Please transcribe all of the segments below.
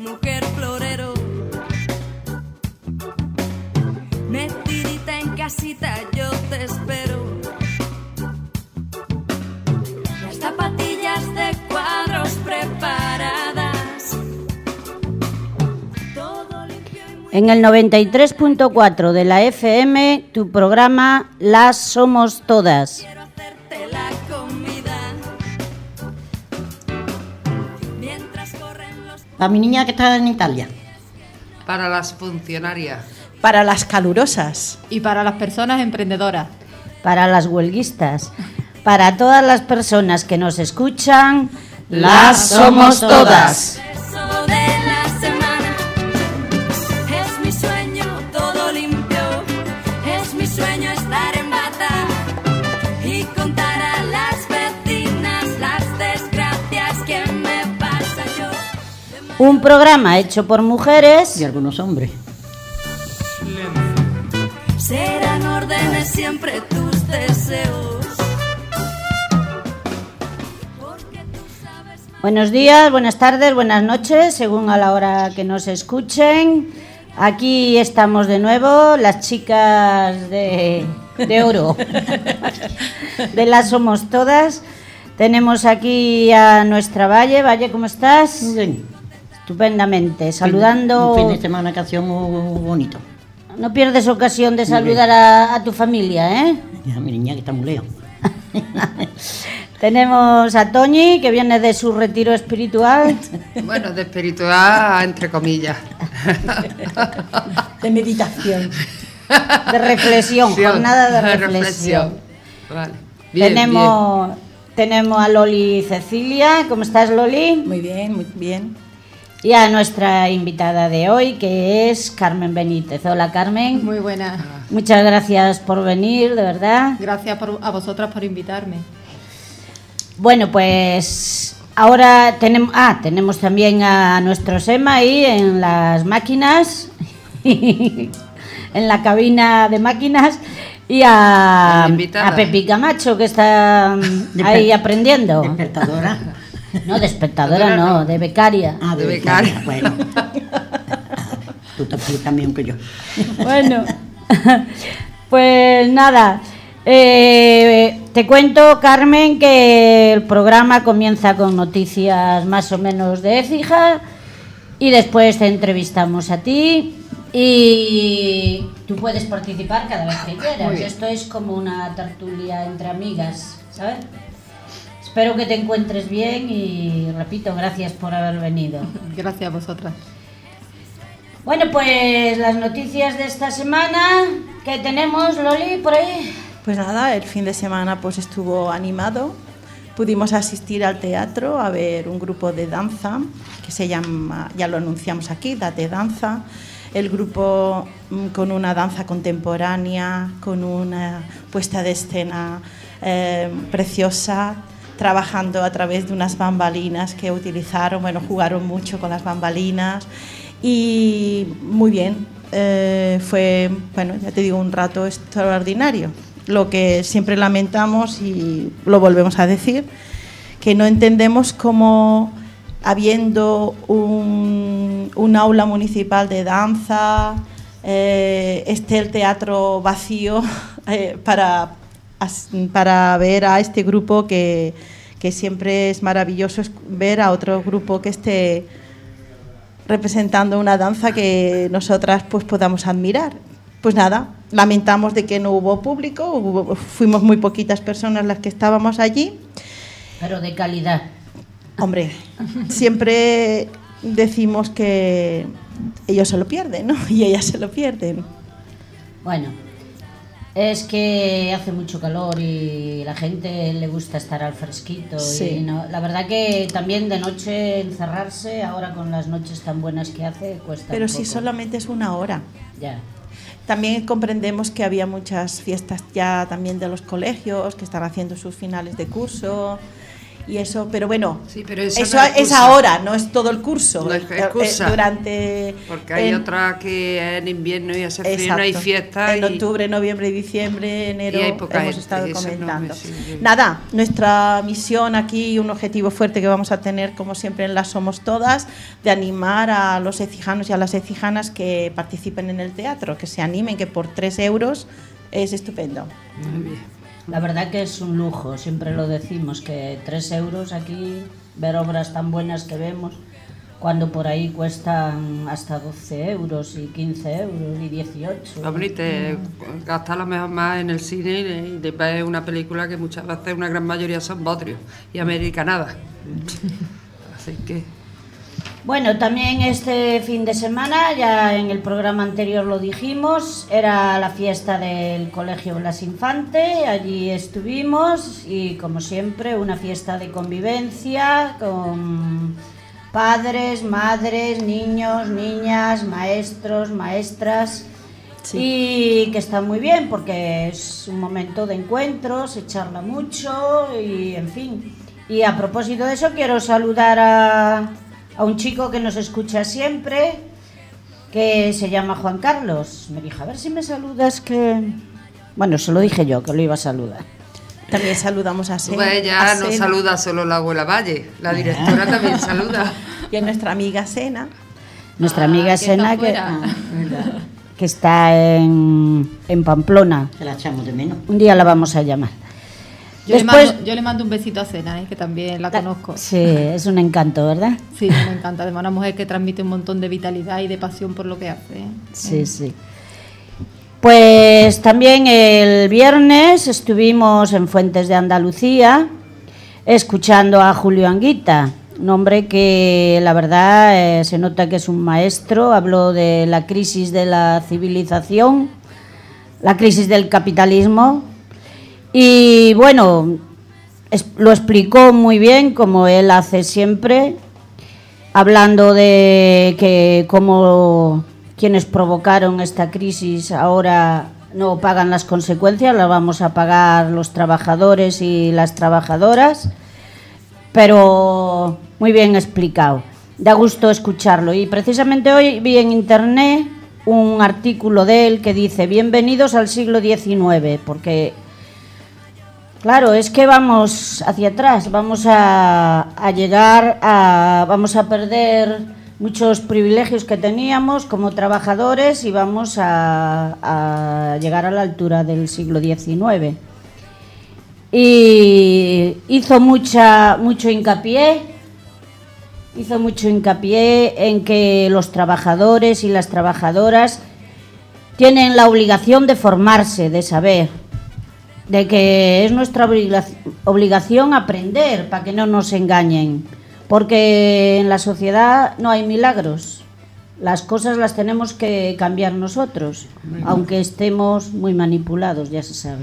mujer florero. Metidita en casita, yo te espero. Las zapatillas de cuadros preparadas. Todo limpio y muy... En el 93.4 de la FM, tu programa Las Somos Todas. Quiero hacerte la comida. Mientras corren los... Para mi niña que está en Italia. Para las funcionarias. Para las calurosas. Y para las personas emprendedoras. Para las huelguistas, para todas las personas que nos escuchan, las somos todas. Beso de la semana. Es mi sueño todo limpio. Es mi sueño estar en bata y contar a las vecinas las desgracias que me pasa yo. Un programa hecho por mujeres Y algunos hombres. Serán órdenes siempre tus deseos. Porque tú sabes más. Buenos días, buenas tardes, buenas noches, según a la hora que nos escuchen. Aquí estamos de nuevo, las chicas de oro, de las Somos Todas. Tenemos aquí a nuestra Valle. Valle, ¿cómo estás? Muy bien. Estupendamente, saludando. Un fin de semana que ha sido muy bonito. No pierdes ocasión de saludar a tu familia, ¿eh? Y a mi niña que está muy lejos. Tenemos a Toñi, que viene de su retiro espiritual. Bueno, de espiritual, entre comillas. De meditación. De reflexión, jornada de reflexión. Vale. Bien, Tenemos a Loli Cecilia. ¿Cómo estás, Loli? Muy bien, muy bien. Y a nuestra invitada de hoy, que es Carmen Benítez. Hola, Carmen. Muy buenas. Muchas gracias por venir, de verdad. Gracias a vosotras por invitarme. Bueno, pues ahora tenemos también a nuestro Sema ahí en las máquinas, en la cabina de máquinas, y a Pepi Camacho, que está ahí aprendiendo. Despertadora. No, de espectadora no, de becaria. Ah, de becaria. Bueno. Tú también que yo. Bueno, pues nada, te cuento, Carmen, que el programa comienza con noticias más o menos de Écija y después te entrevistamos a ti y tú puedes participar cada vez que quieras. Esto es como una tertulia entre amigas, ¿sabes? Espero que te encuentres bien y, repito, gracias por haber venido. Gracias a vosotras. Bueno, pues las noticias de esta semana que tenemos, Loli, por ahí. Pues nada, el fin de semana pues estuvo animado. Pudimos asistir al teatro a ver un grupo de danza que se llama, ya lo anunciamos aquí, Date Danza. El grupo con una danza contemporánea, con una puesta de escena preciosa, trabajando a través de unas bambalinas que utilizaron, jugaron mucho con las bambalinas y muy bien, fue, ya te digo, un rato extraordinario. Lo que siempre lamentamos y lo volvemos a decir, que no entendemos cómo, habiendo un aula municipal de danza, esté el teatro vacío para ver a este grupo que siempre es maravilloso ver a otro grupo que esté representando una danza que nosotras pues podamos admirar. Pues nada, lamentamos de que no hubo público, fuimos muy poquitas personas las que estábamos allí. Pero de calidad. Hombre, siempre decimos que ellos se lo pierden, ¿no? Y ellas se lo pierden. Bueno, es que hace mucho calor y la gente le gusta estar al fresquito. Sí. Y no, la verdad que también de noche encerrarse, ahora con las noches tan buenas que hace, cuesta. Pero un si poco. solamente es una hora. Ya. También comprendemos que había muchas fiestas ya también de los colegios que están haciendo sus finales de curso Y eso, pero bueno, Sí, pero eso eso no es es excusa. ahora, no es todo el curso. No es excusa. Durante Porque hay otra que en invierno y hace frío, no hay Exacto. fiesta. En y- octubre, noviembre, diciembre, enero Y hay poca hemos gente, estado eso no me comentando. sirve. Nada, nuestra misión aquí, un objetivo fuerte que vamos a tener, como siempre en las Somos Todas, de animar a los ecijanos y a las ecijanas que participen en el teatro, que se animen, que por 3 euros es estupendo. Muy bien. La verdad que es un lujo, siempre lo decimos, que 3 euros aquí, ver obras tan buenas que vemos, cuando por ahí cuestan hasta 12 euros y 15 euros y 18. Hombre, y te gastas a lo mejor más en el cine y te ves una película que muchas veces una gran mayoría son bodrios y americanadas. Así que... Bueno, también este fin de semana, ya en el programa anterior lo dijimos, era la fiesta del Colegio Blas Infante, allí estuvimos y como siempre una fiesta de convivencia con padres, madres, niños, niñas, maestros, maestras y que está muy bien porque es un momento de encuentro, se charla mucho y en fin. Y a propósito de eso quiero saludar a un chico que nos escucha siempre, que se llama Juan Carlos. Me dijo, a ver si me saludas, que... Bueno, se lo dije yo, que lo iba a saludar. También saludamos a Tú Sena. ves, ya no saluda solo la abuela Valle, la directora también saluda. Y a nuestra amiga Sena. Nuestra amiga que Sena, está fuera. que está en Pamplona. Se la echamos de menos. Un día la vamos a llamar. Yo le mando un besito a Sena, que también la conozco. Sí, es un encanto, ¿verdad? Sí, me encanta. Además, una mujer que transmite un montón de vitalidad y de pasión por lo que hace. Sí, sí. Pues también el viernes estuvimos en Fuentes de Andalucía escuchando a Julio Anguita, un hombre que la verdad se nota que es un maestro. Habló de la crisis de la civilización, la crisis del capitalismo y bueno, lo explicó muy bien como él hace siempre, hablando de que como quienes provocaron esta crisis ahora no pagan las consecuencias, las vamos a pagar los trabajadores y las trabajadoras, pero muy bien explicado, da gusto escucharlo. Y precisamente hoy vi en internet un artículo de él que dice: bienvenidos al siglo XIX, porque claro, es que vamos hacia atrás, vamos a perder muchos privilegios que teníamos como trabajadores y vamos a llegar a la altura del siglo XIX. Y hizo mucho hincapié en que los trabajadores y las trabajadoras tienen la obligación de formarse, de saber, de que es nuestra obligación aprender para que no nos engañen, porque en la sociedad no hay milagros, las cosas las tenemos que cambiar nosotros, aunque estemos muy manipulados, ya se sabe.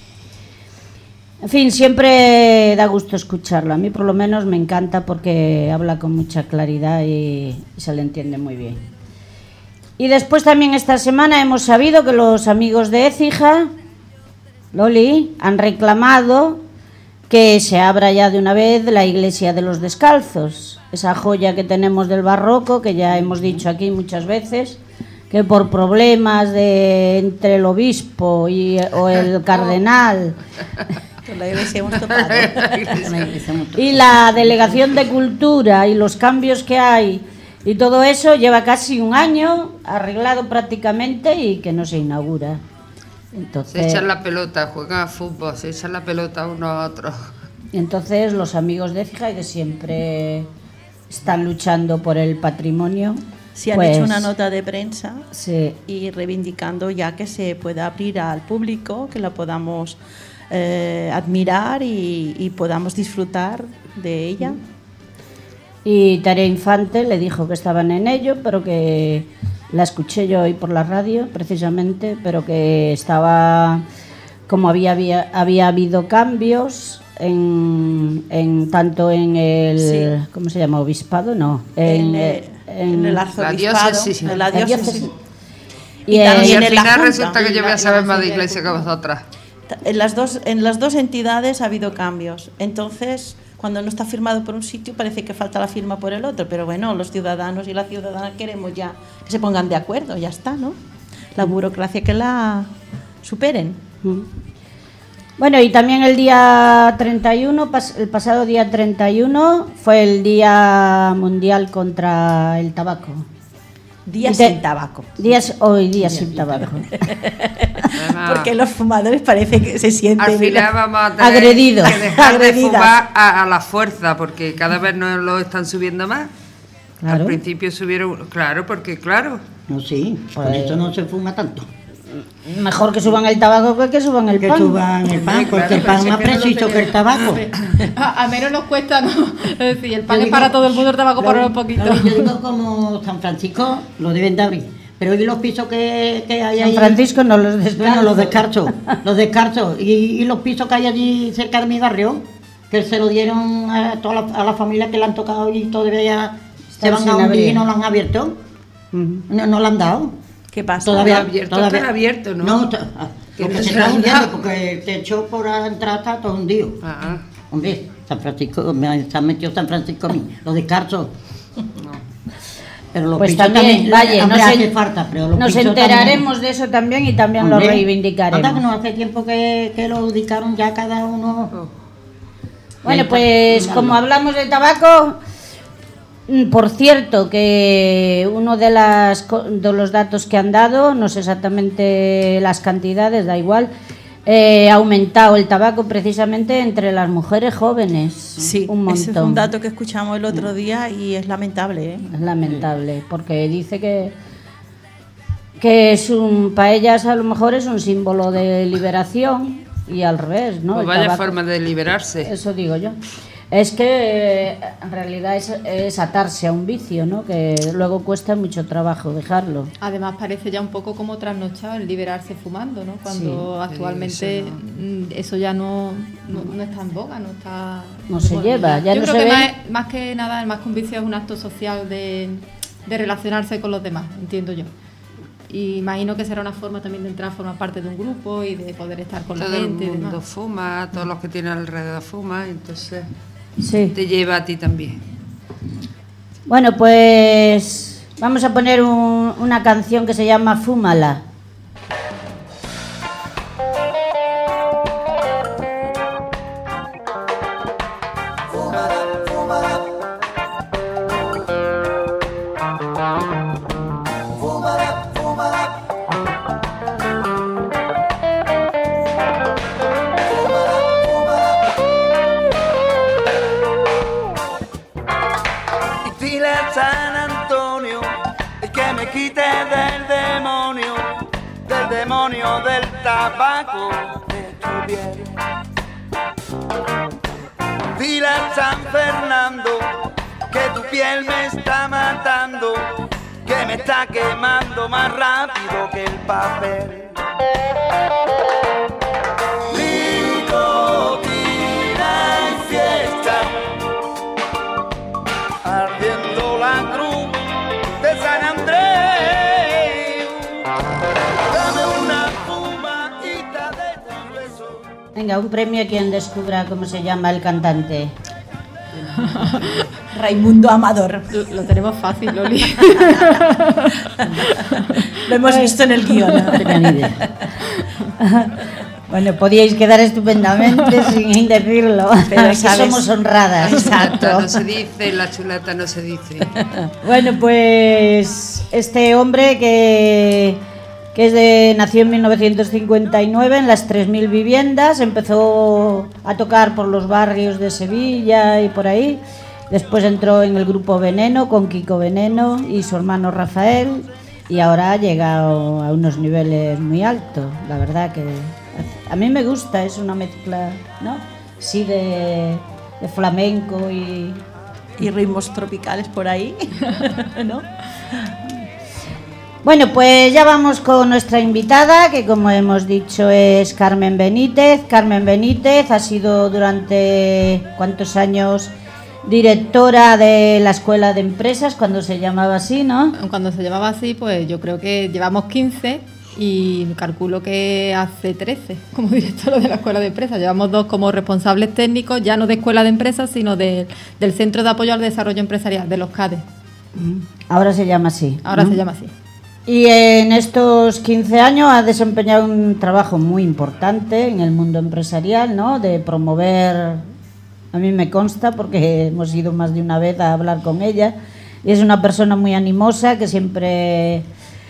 En fin, siempre da gusto escucharlo, a mí por lo menos me encanta porque habla con mucha claridad y se le entiende muy bien. Y después también esta semana hemos sabido que los amigos de Écija, Loli, han reclamado que se abra ya de una vez la iglesia de los descalzos, esa joya que tenemos del barroco, que ya hemos dicho aquí muchas veces, que por problemas entre el obispo o el cardenal Con la iglesia hemos topado. y la delegación de cultura y los cambios que hay y todo eso, lleva casi un año arreglado prácticamente y que no se inaugura. Entonces, Se echan la pelota, juegan a fútbol, se echan la pelota uno a otro. Entonces los amigos de Écija, que siempre están luchando por el patrimonio, Sí, han pues, hecho una nota de prensa sí, y reivindicando ya que se pueda abrir al público, que la podamos admirar y podamos disfrutar de ella. y Tarea Infante le dijo que estaban en ello, pero que la escuché yo hoy por la radio precisamente, pero que estaba, como había habido cambios en tanto en el, Sí. ¿cómo se llama? Obispado, no, En el arzobispado, diócesis. en la la diócesis. diócesis. Y Y también Y al en la final Junta. resulta que yo voy a saber más de iglesia que vosotras. En las dos entidades ha habido cambios. Entonces, cuando no está firmado por un sitio parece que falta la firma por el otro, pero bueno, los ciudadanos y las ciudadanas queremos ya que se pongan de acuerdo, ya está, ¿no? La burocracia que la superen. Bueno, y también el día 31, el pasado día 31, fue el Día Mundial contra el Tabaco. Día sin tabaco. Día sin tabaco. Porque los fumadores parece que se sienten al final vamos a tener agredidos. que dejar Agredidas. de fumar a la fuerza, porque cada vez nos lo están subiendo más. Claro. Al principio subieron, claro, No, sí, por eso no se fuma tanto. Mejor que suban el tabaco que suban el Que pan. suban el pan, porque el pan es más preciso que el tabaco. A menos nos cuesta, ¿no? Es decir, el pan Yo es digo- para todo el mundo, el tabaco para unos poquitos. No, yo digo como San Francisco lo deben de abrir, pero hoy los pisos que hay San ahí, Francisco no los descarta. bueno, los descarto y los pisos que hay allí cerca de mi barrio, que se lo dieron a toda la familia que le han tocado y todavía se van sin a hundir abrir. y no lo han abierto, no lo han dado. ¿Qué pasa? Todavía, Están abiertos, ¿no? No, Que porque no se se está han hundiendo, dado. porque el techo por la entrada está todo hundido. Ah, Hombre, San Francisco, se han metido San Francisco a mí, lo descarto. Pero los Pues pisos también, vaya, hombre, nos hace falta, pero los nos pisos enteraremos de eso también y también también. lo Hombre, reivindicaremos. anda que no hace tiempo que lo dedicaron ya cada uno. Bueno, pues como hablamos de tabaco, por cierto, que uno de los datos que han dado, no sé exactamente las cantidades, da igual, ha aumentado el tabaco precisamente entre las mujeres jóvenes. Sí, un montón. ese es un dato que escuchamos el otro día y es lamentable, ¿eh? Es lamentable, porque dice que para ellas a lo mejor es un símbolo de liberación y al revés, ¿no? pues El vaya tabaco. forma de liberarse. Eso digo yo. Es que en realidad es atarse a un vicio, ¿no? Que luego cuesta mucho trabajo dejarlo. Además parece ya un poco como trasnochado el liberarse fumando, ¿no? Cuando Sí. actualmente eso ya no está en boga, no está... No se lleva, ya yo no creo se que ve. más que nada, más que un vicio es un acto social de relacionarse con los demás, entiendo yo. Y imagino que será una forma también de entrar a formar parte de un grupo y de poder estar con Todo la el gente y mundo demás. fuma, todos los que tienen alrededor fuman, entonces Sí. te lleva a ti también. Bueno, pues vamos a poner una canción que se llama Fúmala. Y dile a San Antonio el que me quite del demonio del tabaco de tu piel. Dile a San Fernando que tu piel me está matando, que me está quemando más rápido que el papel. Nicotina y fiesta, ardiendo la cruz de San Andrés. Dame una fumadita de tu beso. Venga, un premio a quien descubra cómo se llama el cantante. Raimundo Amador. Lo tenemos fácil, Loli. Lo hemos visto en el guión. No tenía ni idea. Bueno, podíais quedar estupendamente sin decirlo, Pero que sabes- somos honradas. Exacto. No se dice, la chuleta no se dice. Bueno, pues este hombre que nació en 1959 en las 3.000 viviendas, empezó a tocar por los barrios de Sevilla y por ahí. Después entró en el grupo Veneno con Kiko Veneno y su hermano Rafael y ahora ha llegado a unos niveles muy altos. La verdad que a mí me gusta, es una mezcla, ¿no? Sí, de flamenco y... Y ritmos tropicales por ahí, ¿no? Bueno, pues ya vamos con nuestra invitada, que como hemos dicho es Carmen Benítez. Carmen Benítez ha sido durante ¿cuántos años? Directora de la Escuela de Empresas, cuando se llamaba así, ¿no? Cuando se llamaba así, pues yo creo que llevamos 15 y calculo que hace 13 como directora de la Escuela de Empresas. Llevamos 2 como responsables técnicos, ya no de Escuela de Empresas, sino del Centro de Apoyo al Desarrollo Empresarial, de los CADE. Ahora se llama así. Ahora se llama así. Y en estos 15 años ha desempeñado un trabajo muy importante en el mundo empresarial, ¿no? De promover, a mí me consta porque hemos ido más de una vez a hablar con ella, y es una persona muy animosa que siempre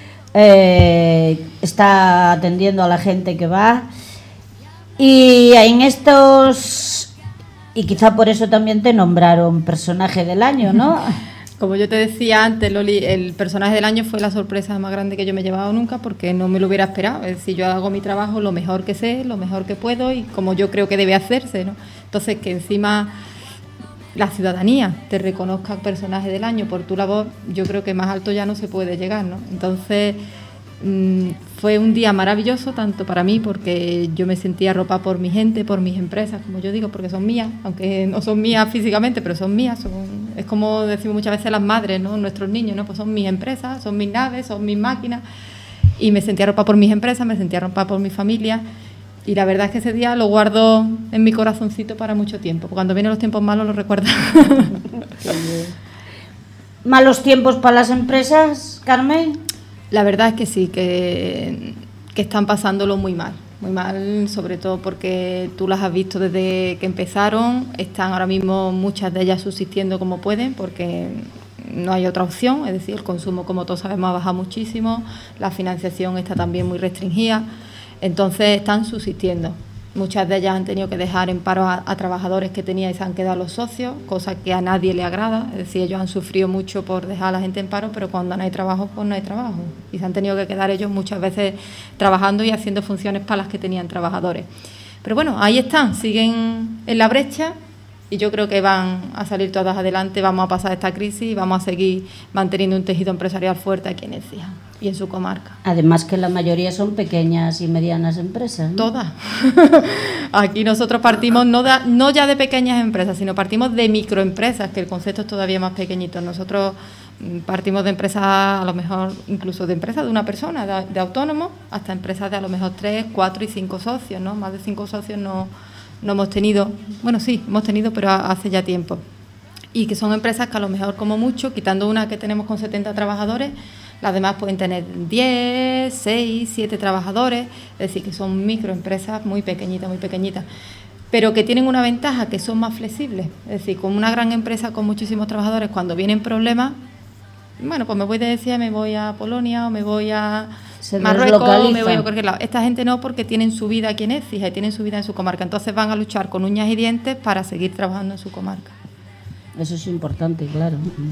está atendiendo a la gente que va. Y en estos, y quizá por eso también te nombraron personaje del año, ¿no? Como yo te decía antes, Loli, el personaje del año fue la sorpresa más grande que yo me he llevado nunca, porque no me lo hubiera esperado. Es decir, yo hago mi trabajo lo mejor que sé, lo mejor que puedo y como yo creo que debe hacerse, ¿no? Entonces, que encima la ciudadanía te reconozca personaje del año por tu labor, yo creo que más alto ya no se puede llegar, ¿no? Entonces, fue un día maravilloso, tanto para mí, porque yo me sentía arropada por mi gente, por mis empresas, como yo digo, porque son mías, aunque no son mías físicamente, pero son mías. Es como decimos muchas veces las madres, ¿no? Nuestros niños, ¿no? Pues son mis empresas, son mis naves, son mis máquinas, y me sentía arropada por mis empresas, me sentía arropada por mi familia, y la verdad es que ese día lo guardo en mi corazoncito para mucho tiempo. Cuando vienen los tiempos malos lo recuerdo. ¿Malos tiempos para las empresas, Carmen? La verdad es que sí, que están pasándolo muy mal, sobre todo porque tú las has visto desde que empezaron, están ahora mismo muchas de ellas subsistiendo como pueden, porque no hay otra opción, es decir, el consumo, como todos sabemos, ha bajado muchísimo, la financiación está también muy restringida, entonces están subsistiendo. Muchas de ellas han tenido que dejar en paro a trabajadores que tenían y se han quedado los socios, cosa que a nadie le agrada. Es decir, ellos han sufrido mucho por dejar a la gente en paro, pero cuando no hay trabajo, pues no hay trabajo. Y se han tenido que quedar ellos muchas veces trabajando y haciendo funciones para las que tenían trabajadores. Pero bueno, ahí están, siguen en la brecha y yo creo que van a salir todas adelante, vamos a pasar esta crisis y vamos a seguir manteniendo un tejido empresarial fuerte aquí en Écija y en su comarca. Además que la mayoría son pequeñas y medianas empresas, ¿no? Todas. Aquí nosotros partimos no ya de pequeñas empresas, sino partimos de microempresas, que el concepto es todavía más pequeñito. Nosotros partimos de empresas, a lo mejor incluso de empresas de una persona, de autónomos, hasta empresas de a lo mejor 3, 4 y 5 socios, ¿no? Más de 5 socios no hemos tenido, bueno, sí, hemos tenido, pero hace ya tiempo. Y que son empresas que a lo mejor como mucho, quitando una que tenemos con 70 trabajadores, las demás pueden tener 10, 6, 7 trabajadores, es decir, que son microempresas muy pequeñitas, pero que tienen una ventaja, que son más flexibles. Es decir, con una gran empresa con muchísimos trabajadores, cuando vienen problemas, bueno, pues me voy de Écija, me voy a Polonia o me voy a Marruecos, me voy a cualquier lado. Esta gente no, porque tienen su vida aquí en Écija y tienen su vida en su comarca, entonces van a luchar con uñas y dientes para seguir trabajando en su comarca. Eso es importante, claro.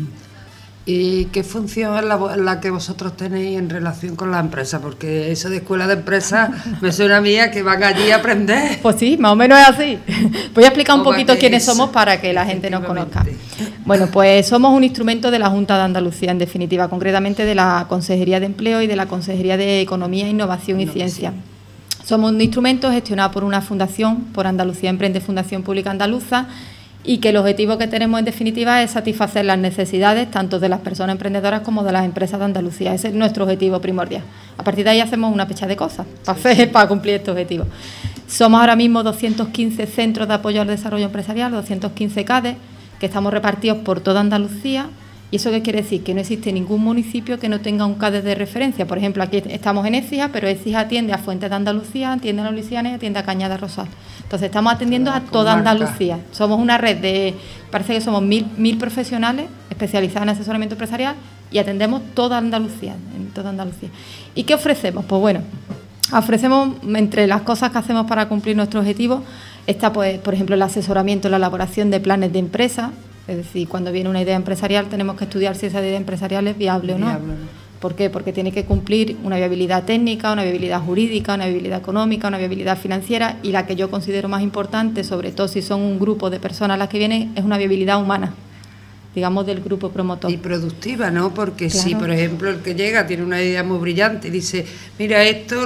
¿Y qué función es la que vosotros tenéis en relación con la empresa? Porque eso de escuela de empresa me suena a mí a que van allí a aprender. Pues sí, más o menos es así. Voy a explicar un poquito quiénes somos para que la gente nos conozca. Bueno, pues somos un instrumento de la Junta de Andalucía, en definitiva, concretamente de la Consejería de Empleo y de la Consejería de Economía, Innovación y Ciencia. Somos un instrumento gestionado por una fundación, por Andalucía Emprende, Fundación Pública Andaluza, y que el objetivo que tenemos en definitiva es satisfacer las necesidades tanto de las personas emprendedoras como de las empresas de Andalucía. Ese es nuestro objetivo primordial. A partir de ahí hacemos una pecha de cosas para cumplir este objetivo. Somos ahora mismo 215 centros de apoyo al desarrollo empresarial, 215 CADE, que estamos repartidos por toda Andalucía. ¿Y eso qué quiere decir? Que no existe ningún municipio que no tenga un CADE de referencia. Por ejemplo, aquí estamos en Écija, pero Écija atiende a Fuentes de Andalucía, atiende a Los Lisianes, atiende a Cañada Rosal. Entonces estamos atendiendo a toda Andalucía. Somos una red parece que somos 1.000 profesionales especializados en asesoramiento empresarial y atendemos toda Andalucía, en toda Andalucía. ¿Y qué ofrecemos? Pues bueno, ofrecemos, entre las cosas que hacemos para cumplir nuestro objetivo, está, pues, por ejemplo, el asesoramiento, la elaboración de planes de empresa. Es decir, cuando viene una idea empresarial tenemos que estudiar si esa idea empresarial es viable o no. ¿Por qué? Porque tiene que cumplir una viabilidad técnica, una viabilidad jurídica, una viabilidad económica, una viabilidad financiera, y la que yo considero más importante, sobre todo si son un grupo de personas las que vienen, es una viabilidad humana, digamos, del grupo promotor. Y productiva, ¿no? Porque claro. Si, por ejemplo, el que llega tiene una idea muy brillante y dice, mira,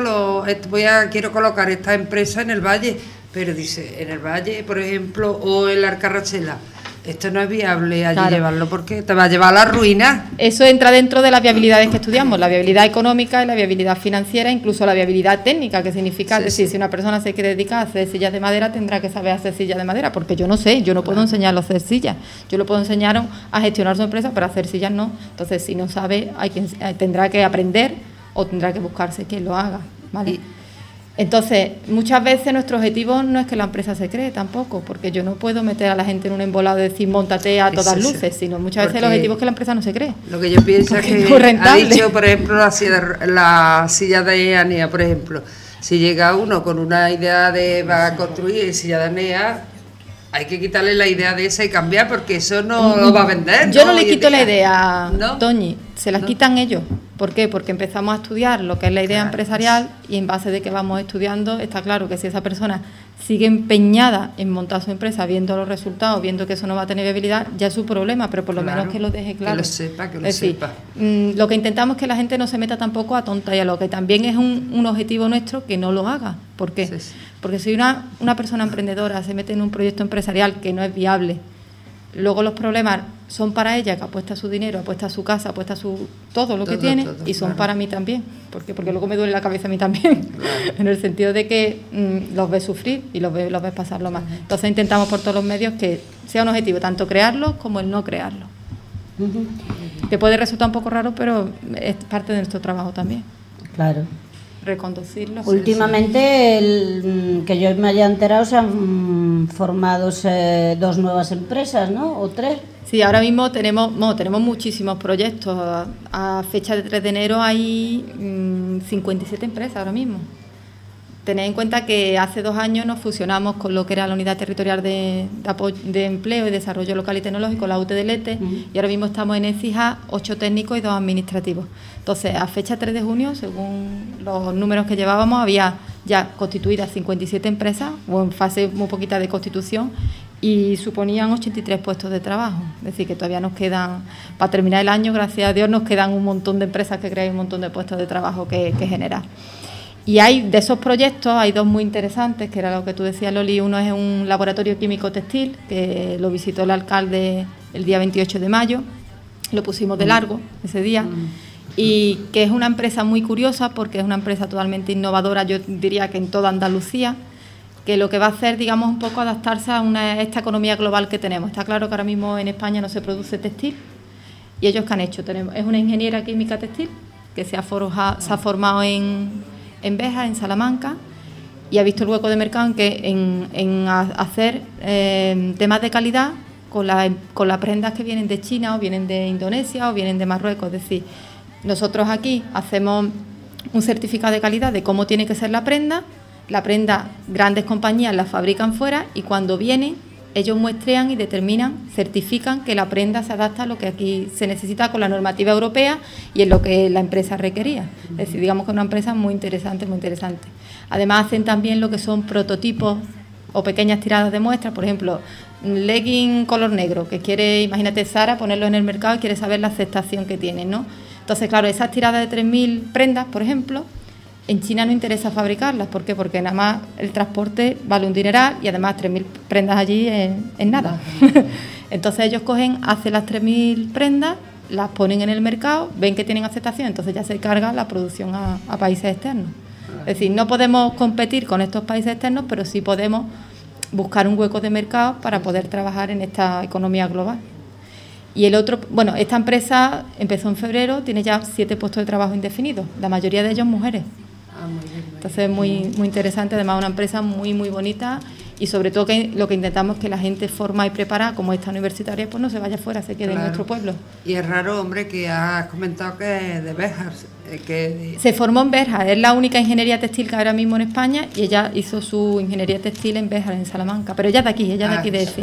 quiero colocar esta empresa en el Valle, pero dice, en el Valle, por ejemplo, o en la Alcarrachela, Esto no es viable allí Claro. llevarlo porque te va a llevar a la ruina. Eso entra dentro de las viabilidades que estudiamos, la viabilidad económica, la viabilidad financiera, incluso la viabilidad técnica, que significa, es decir, si una persona se quiere dedicar a hacer sillas de madera, tendrá que saber hacer sillas de madera, porque yo no sé, yo no puedo enseñarlo a hacer sillas, yo lo puedo enseñar a gestionar su empresa, pero a hacer sillas no. Entonces, si no sabe, tendrá que aprender o tendrá que buscarse quien lo haga, ¿vale? Entonces, muchas veces nuestro objetivo no es que la empresa se cree tampoco, porque yo no puedo meter a la gente en un embolado de decir móntate a todas luces, sino muchas veces el objetivo es que la empresa no se cree. Lo que yo pienso es Porque que es muy rentable. ha dicho, por ejemplo, la silla de Anea, por ejemplo. Si llega uno con una idea de va a construir silla de Anea, hay que quitarle la idea de esa y cambiar, porque eso no lo va a vender. Yo no le Hoy en quito la día. idea, ¿No? Toñi, se la quitan ellos. ¿Por qué? Porque empezamos a estudiar lo que es la idea empresarial y en base de que vamos estudiando está claro que si esa persona sigue empeñada en montar su empresa viendo los resultados, viendo que eso no va a tener viabilidad, ya es su problema, pero por lo Claro, menos que lo deje claro. que lo sepa. Es decir, lo que intentamos es que la gente no se meta tampoco a tonta y a lo que también es un objetivo nuestro que no lo haga. ¿Por qué? Sí, sí. Porque si una persona emprendedora se mete en un proyecto empresarial que no es viable, luego los problemas son para ella, que apuesta su dinero, apuesta su casa, apuesta todo lo que Todo, tiene, todo, y son claro. para mí también. ¿Por qué? Porque luego me duele la cabeza a mí también, en el sentido de que los ves sufrir y los ves pasarlo mal. Entonces intentamos por todos los medios que sea un objetivo, tanto crearlo como el no crearlo. Que puede resultar un poco raro, pero es parte de nuestro trabajo también, Claro. reconducirlo. Últimamente, que yo me haya enterado, se han formado 2 nuevas empresas, ¿no? ¿O 3? Sí, ahora mismo tenemos muchísimos proyectos. A fecha de 3 de enero hay 57 empresas ahora mismo. Tened en cuenta que hace 2 años nos fusionamos con lo que era la Unidad Territorial de Empleo y Desarrollo Local y Tecnológico, la UTDLT, y ahora mismo estamos en ECIJA, 8 técnicos y 2 administrativos. Entonces, a fecha 3 de junio, según los números que llevábamos, había ya constituidas 57 empresas, o en fase muy poquita de constitución, y suponían 83 puestos de trabajo. Es decir, que todavía nos quedan, para terminar el año, gracias a Dios, nos quedan un montón de empresas que crean un montón de puestos de trabajo que generar. Y hay de esos proyectos, hay 2 muy interesantes, que era lo que tú decías, Loli. Uno es un laboratorio químico textil, que lo visitó el alcalde el día 28 de mayo, lo pusimos de largo ese día, y que es una empresa muy curiosa porque es una empresa totalmente innovadora, yo diría que en toda Andalucía, que lo que va a hacer, digamos, un poco adaptarse a esta economía global que tenemos. Está claro que ahora mismo en España no se produce textil, y ellos que han hecho, es una ingeniera química textil que se ha formado en Béjar, en Salamanca, y ha visto el hueco de mercado en hacer temas de calidad con las prendas que vienen de China o vienen de Indonesia o vienen de Marruecos. Es decir, nosotros aquí hacemos un certificado de calidad de cómo tiene que ser la prenda, grandes compañías la fabrican fuera y cuando vienen ellos muestrean y determinan, certifican que la prenda se adapta a lo que aquí se necesita con la normativa europea y en lo que la empresa requería. Es decir, digamos que es una empresa muy interesante, muy interesante. Además hacen también lo que son prototipos o pequeñas tiradas de muestras, por ejemplo, legging color negro, que quiere, imagínate Zara, ponerlo en el mercado y quiere saber la aceptación que tienen, ¿no? Entonces, claro, esas tiradas de 3.000 prendas, por ejemplo, en China no interesa fabricarlas. ¿Por qué? Porque nada más el transporte vale un dineral y además 3.000 prendas allí es nada. Entonces ellos hacen las 3.000 prendas, las ponen en el mercado, ven que tienen aceptación, entonces ya se carga la producción a países externos. Es decir, no podemos competir con estos países externos, pero sí podemos buscar un hueco de mercado para poder trabajar en esta economía global. Y esta empresa empezó en febrero, tiene ya 7 puestos de trabajo indefinidos, la mayoría de ellos mujeres. Entonces es muy, muy interesante, además una empresa muy, muy bonita y sobre todo que lo que intentamos es que la gente forma y prepara, como esta universitaria, pues no se vaya fuera, se quede en nuestro pueblo. Y es raro, hombre, que has comentado que es de Béjar. Se formó en Béjar, es la única ingeniería textil que hay ahora mismo en España y ella hizo su ingeniería textil en Béjar, en Salamanca, pero ella es de aquí, de ECIA.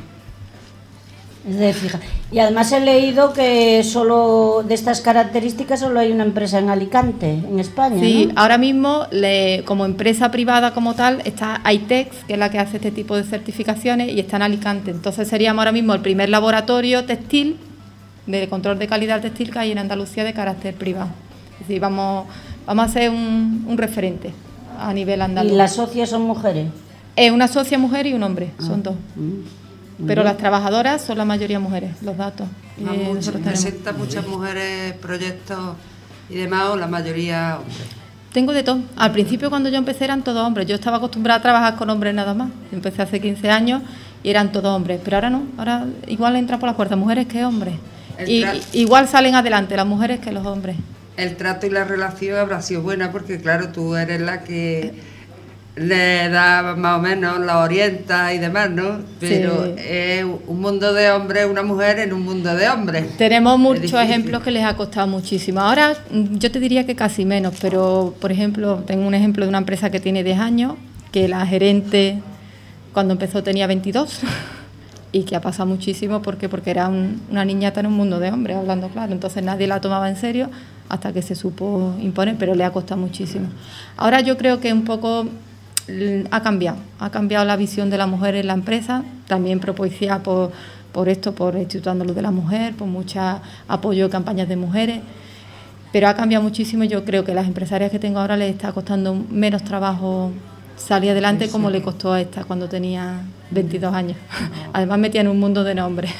Y además he leído que solo de estas características solo hay una empresa en Alicante, en España. Sí, ¿no? ahora mismo como empresa privada como tal está ITEX, que es la que hace este tipo de certificaciones y está en Alicante. Entonces seríamos ahora mismo el primer laboratorio textil de control de calidad textil que hay en Andalucía de carácter privado. Es decir, vamos a ser un referente a nivel andaluz. ¿Y las socias son mujeres? Una socia mujer y un hombre, son 2. pero las trabajadoras son la mayoría mujeres, los datos. ¿Presenta muchas mujeres proyectos y demás o la mayoría hombres? Tengo de todo. Al principio cuando yo empecé eran todos hombres. Yo estaba acostumbrada a trabajar con hombres nada más. Empecé hace 15 años y eran todos hombres. Pero ahora no. Ahora igual entran por la puerta mujeres que hombres. Igual salen adelante las mujeres que los hombres. El trato y la relación habrá sido buena porque claro, tú eres la que le da más o menos, la orienta y demás, ¿no? Pero sí. Es un mundo de hombres, una mujer en un mundo de hombres. Tenemos muchos ejemplos que les ha costado muchísimo. Ahora yo te diría que casi menos, pero por ejemplo, tengo un ejemplo de una empresa que tiene 10 años, que la gerente cuando empezó tenía 22 y que ha pasado muchísimo porque era una niñata en un mundo de hombres, hablando claro. Entonces nadie la tomaba en serio hasta que se supo imponer, pero le ha costado muchísimo. Ahora yo creo que un poco ha cambiado la visión de la mujer en la empresa, también propiciada por el Instituto Andaluz de la Mujer, por mucho apoyo a campañas de mujeres, pero ha cambiado muchísimo. Yo creo que a las empresarias que tengo ahora les está costando menos trabajo salir adelante como le costó a esta cuando tenía 22 años. Además metía en un mundo de nombres.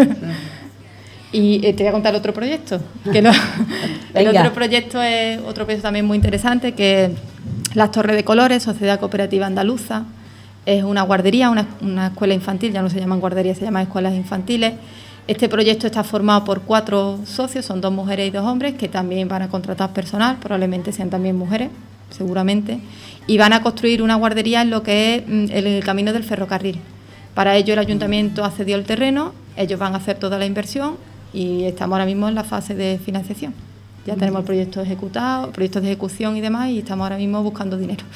Y te voy a contar otro proyecto. El otro proyecto es otro proyecto también muy interesante, que Las Torres de Colores, Sociedad Cooperativa Andaluza. Es una guardería, una escuela infantil, ya no se llaman guarderías, se llaman escuelas infantiles. Este proyecto está formado por 4 socios, son 2 mujeres y 2 hombres, que también van a contratar personal, probablemente sean también mujeres, seguramente, y van a construir una guardería en lo que es el camino del ferrocarril. Para ello el ayuntamiento ha cedido el terreno, ellos van a hacer toda la inversión y estamos ahora mismo en la fase de financiación. Ya tenemos el proyecto ejecutado, proyectos de ejecución y demás, y estamos ahora mismo buscando dinero.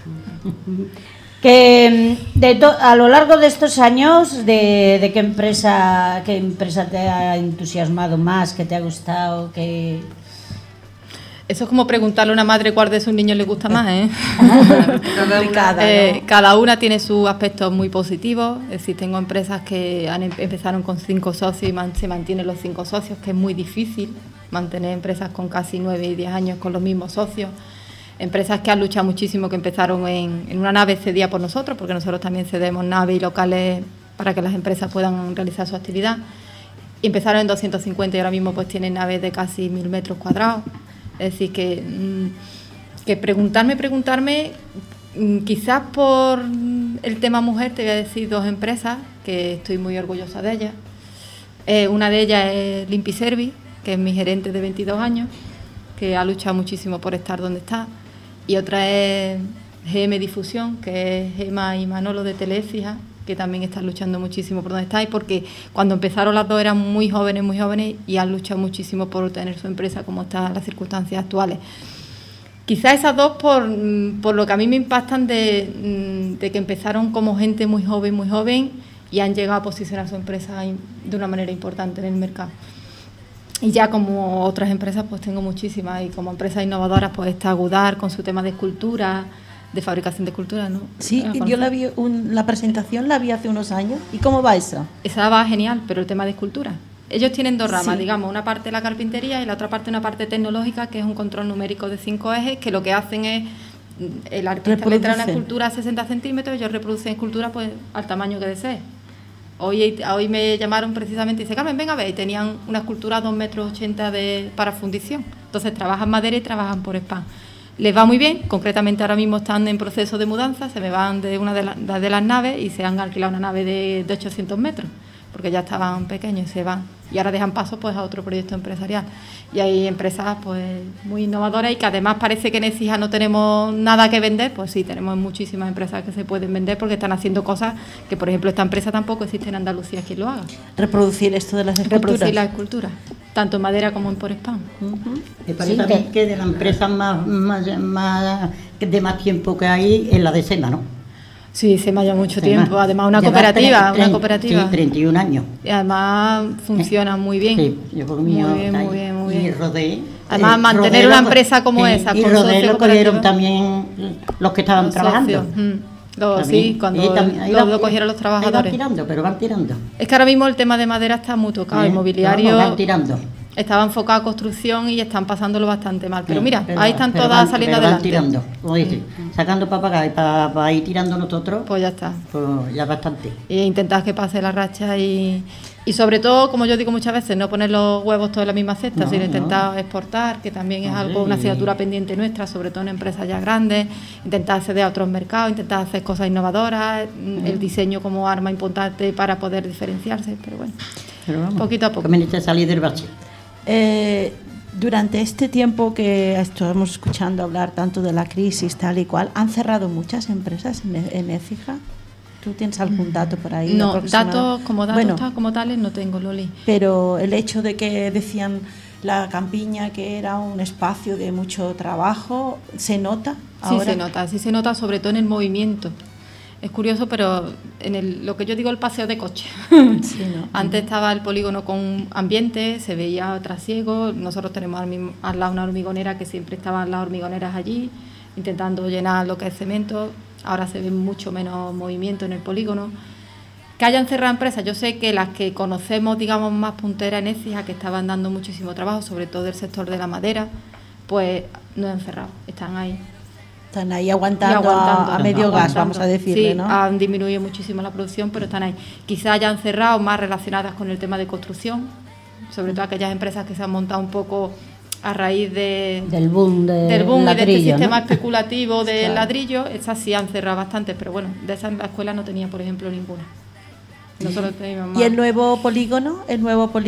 Que a lo largo de estos años, ¿de qué empresa te ha entusiasmado más, que te ha gustado? Eso es como preguntarle a una madre cuál de sus niños le gusta más, ¿eh? ¿no? Cada una tiene sus aspectos muy positivos. Es decir, tengo empresas que empezaron con 5 socios y se mantienen los 5 socios, que es muy difícil mantener empresas con casi 9 y 10 años con los mismos socios. Empresas que han luchado muchísimo, que empezaron en una nave cedida por nosotros, porque nosotros también cedemos naves y locales para que las empresas puedan realizar su actividad. Y empezaron en 250 y ahora mismo pues tienen naves de casi 1000 metros cuadrados. Es decir, que preguntarme, quizás por el tema mujer te voy a decir 2 empresas que estoy muy orgullosa de ellas. Una de ellas es Limpiservice, que es mi gerente de 22 años, que ha luchado muchísimo por estar donde está. Y otra es GM Difusión, que es Gemma y Manolo de Telecija, que también están luchando muchísimo por donde está, y porque cuando empezaron las 2 eran muy jóvenes y han luchado muchísimo por tener su empresa como están en las circunstancias actuales. Quizás esas 2 por lo que a mí me impactan de que empezaron como gente muy joven y han llegado a posicionar su empresa de una manera importante en el mercado. Y ya como otras empresas pues tengo muchísimas, y como empresas innovadoras pues está Agudar con su tema de escultura, de fabricación de escultura, ¿no? Sí, yo la vi, la presentación la vi hace unos años. ¿Y cómo va esa? Esa va genial, pero el tema de escultura. Ellos tienen 2 ramas, sí, digamos, una parte de la carpintería y la otra parte una parte tecnológica, que es un control numérico de 5 ejes, que lo que hacen es, el artista le trae una escultura a 60 centímetros, ellos reproducen escultura pues al tamaño que desee. Hoy me llamaron precisamente y dice, Carmen, venga a ver, y tenían una escultura 2,80 metros para fundición. Entonces trabajan madera y trabajan por spam. Les va muy bien, concretamente ahora mismo están en proceso de mudanza, se me van de una de las naves y se han alquilado una nave de 800 metros, porque ya estaban pequeños y se van. Y ahora dejan paso pues a otro proyecto empresarial. Y hay empresas pues muy innovadoras y que además parece que en Écija no tenemos nada que vender, pues sí, tenemos muchísimas empresas que se pueden vender porque están haciendo cosas que, por ejemplo, esta empresa tampoco existe en Andalucía quien lo haga. Reproducir esto de las esculturas. Reproducir las esculturas, tanto en madera como en por spam. Me parece también que de las empresas de más tiempo que hay es la de Sema, ¿no? Sí, se me ha llevado mucho tiempo. Además, una cooperativa. Sí, 31 años. Y además funciona muy bien. Sí, yo por mí muy bien. Y Rodé. Además, mantener una empresa como esa. Y Rodé lo cogieron también los que estaban trabajando. Sí, cuando lo cogieron los trabajadores. Van tirando. Es que ahora mismo el tema de madera está muy tocado. El mobiliario. Van tirando. estaba enfocado a construcción y están pasándolo bastante mal. Pero mira, ahí están todas saliendo adelante. Tirando, como dice, sacando para acá y para ir tirando nosotros. Pues ya está. Pues ya bastante. E intentar que pase la racha y sobre todo, como yo digo muchas veces, no poner los huevos todos en la misma cesta, sino intentar exportar, que también es algo, una asignatura pendiente nuestra, sobre todo en empresas ya grandes, intentar acceder a otros mercados, intentar hacer cosas innovadoras, el diseño como arma importante para poder diferenciarse, pero bueno, poquito a poco. Comenzaste a salir del bache. Durante este tiempo que estamos escuchando hablar tanto de la crisis tal y cual, ¿han cerrado muchas empresas en Écija? ¿Tú tienes algún dato por ahí? No, datos como tales no tengo, Loli. Pero el hecho de que decían la campiña que era un espacio de mucho trabajo, ¿se nota ahora? Sí se nota, sobre todo en el movimiento. Es curioso, pero en lo que yo digo, el paseo de coche. Sí, ¿no? Antes estaba el polígono con ambiente, se veía trasiego. Nosotros tenemos al lado una hormigonera, que siempre estaban las hormigoneras allí, intentando llenar lo que es cemento. Ahora se ve mucho menos movimiento en el polígono. Que hayan cerrado empresas, yo sé que las que conocemos, digamos, más punteras en Écija, que estaban dando muchísimo trabajo, sobre todo del sector de la madera, pues no han cerrado, están ahí. Están ahí aguantando a medio gas, vamos a decirle, sí, ¿no? Han disminuido muchísimo la producción, pero están ahí. Quizás hayan cerrado más relacionadas con el tema de construcción, sobre todo aquellas empresas que se han montado un poco a raíz del boom ladrillo, y de este sistema especulativo del ladrillo. Esas sí han cerrado bastante, pero bueno, de esas la escuela no tenía, por ejemplo, ninguna. Nosotros teníamos más. ¿Y el nuevo polígono? ¿El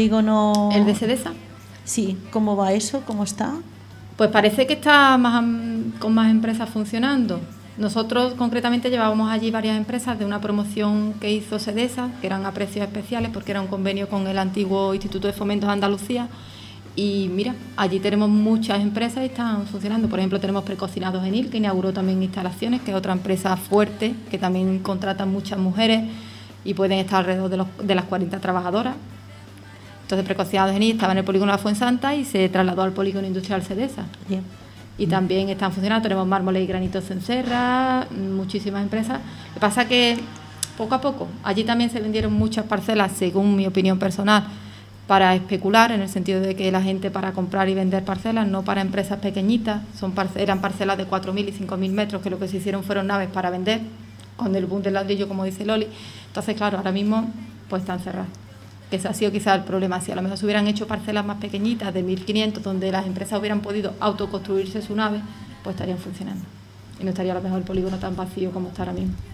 de Sedesa? Sí, ¿cómo va eso? ¿Cómo está? Pues parece que está con más empresas funcionando. Nosotros concretamente llevábamos allí varias empresas de una promoción que hizo Sedesa, que eran a precios especiales porque era un convenio con el antiguo Instituto de Fomento de Andalucía. Y mira, allí tenemos muchas empresas y están funcionando. Por ejemplo, tenemos Precocinados Genil, que inauguró también instalaciones, que es otra empresa fuerte, que también contrata muchas mujeres y pueden estar alrededor de las 40 trabajadoras. Entonces, Precocinados Genil estaba en el polígono de la Fuensanta y se trasladó al polígono industrial Sedesa. Bien. Y también están funcionando. Tenemos Mármoles y Granitos Cencerra, muchísimas empresas. Lo que pasa es que poco a poco, allí también se vendieron muchas parcelas, según mi opinión personal, para especular, en el sentido de que la gente para comprar y vender parcelas, no para empresas pequeñitas, eran parcelas de 4.000 y 5.000 metros, que lo que se hicieron fueron naves para vender, con el boom del ladrillo, como dice Loli. Entonces, claro, ahora mismo pues están cerradas. Que ese ha sido quizás el problema. Si a lo mejor se hubieran hecho parcelas más pequeñitas, de 1.500, donde las empresas hubieran podido autoconstruirse su nave, pues estarían funcionando. Y no estaría a lo mejor el polígono tan vacío como está ahora mismo.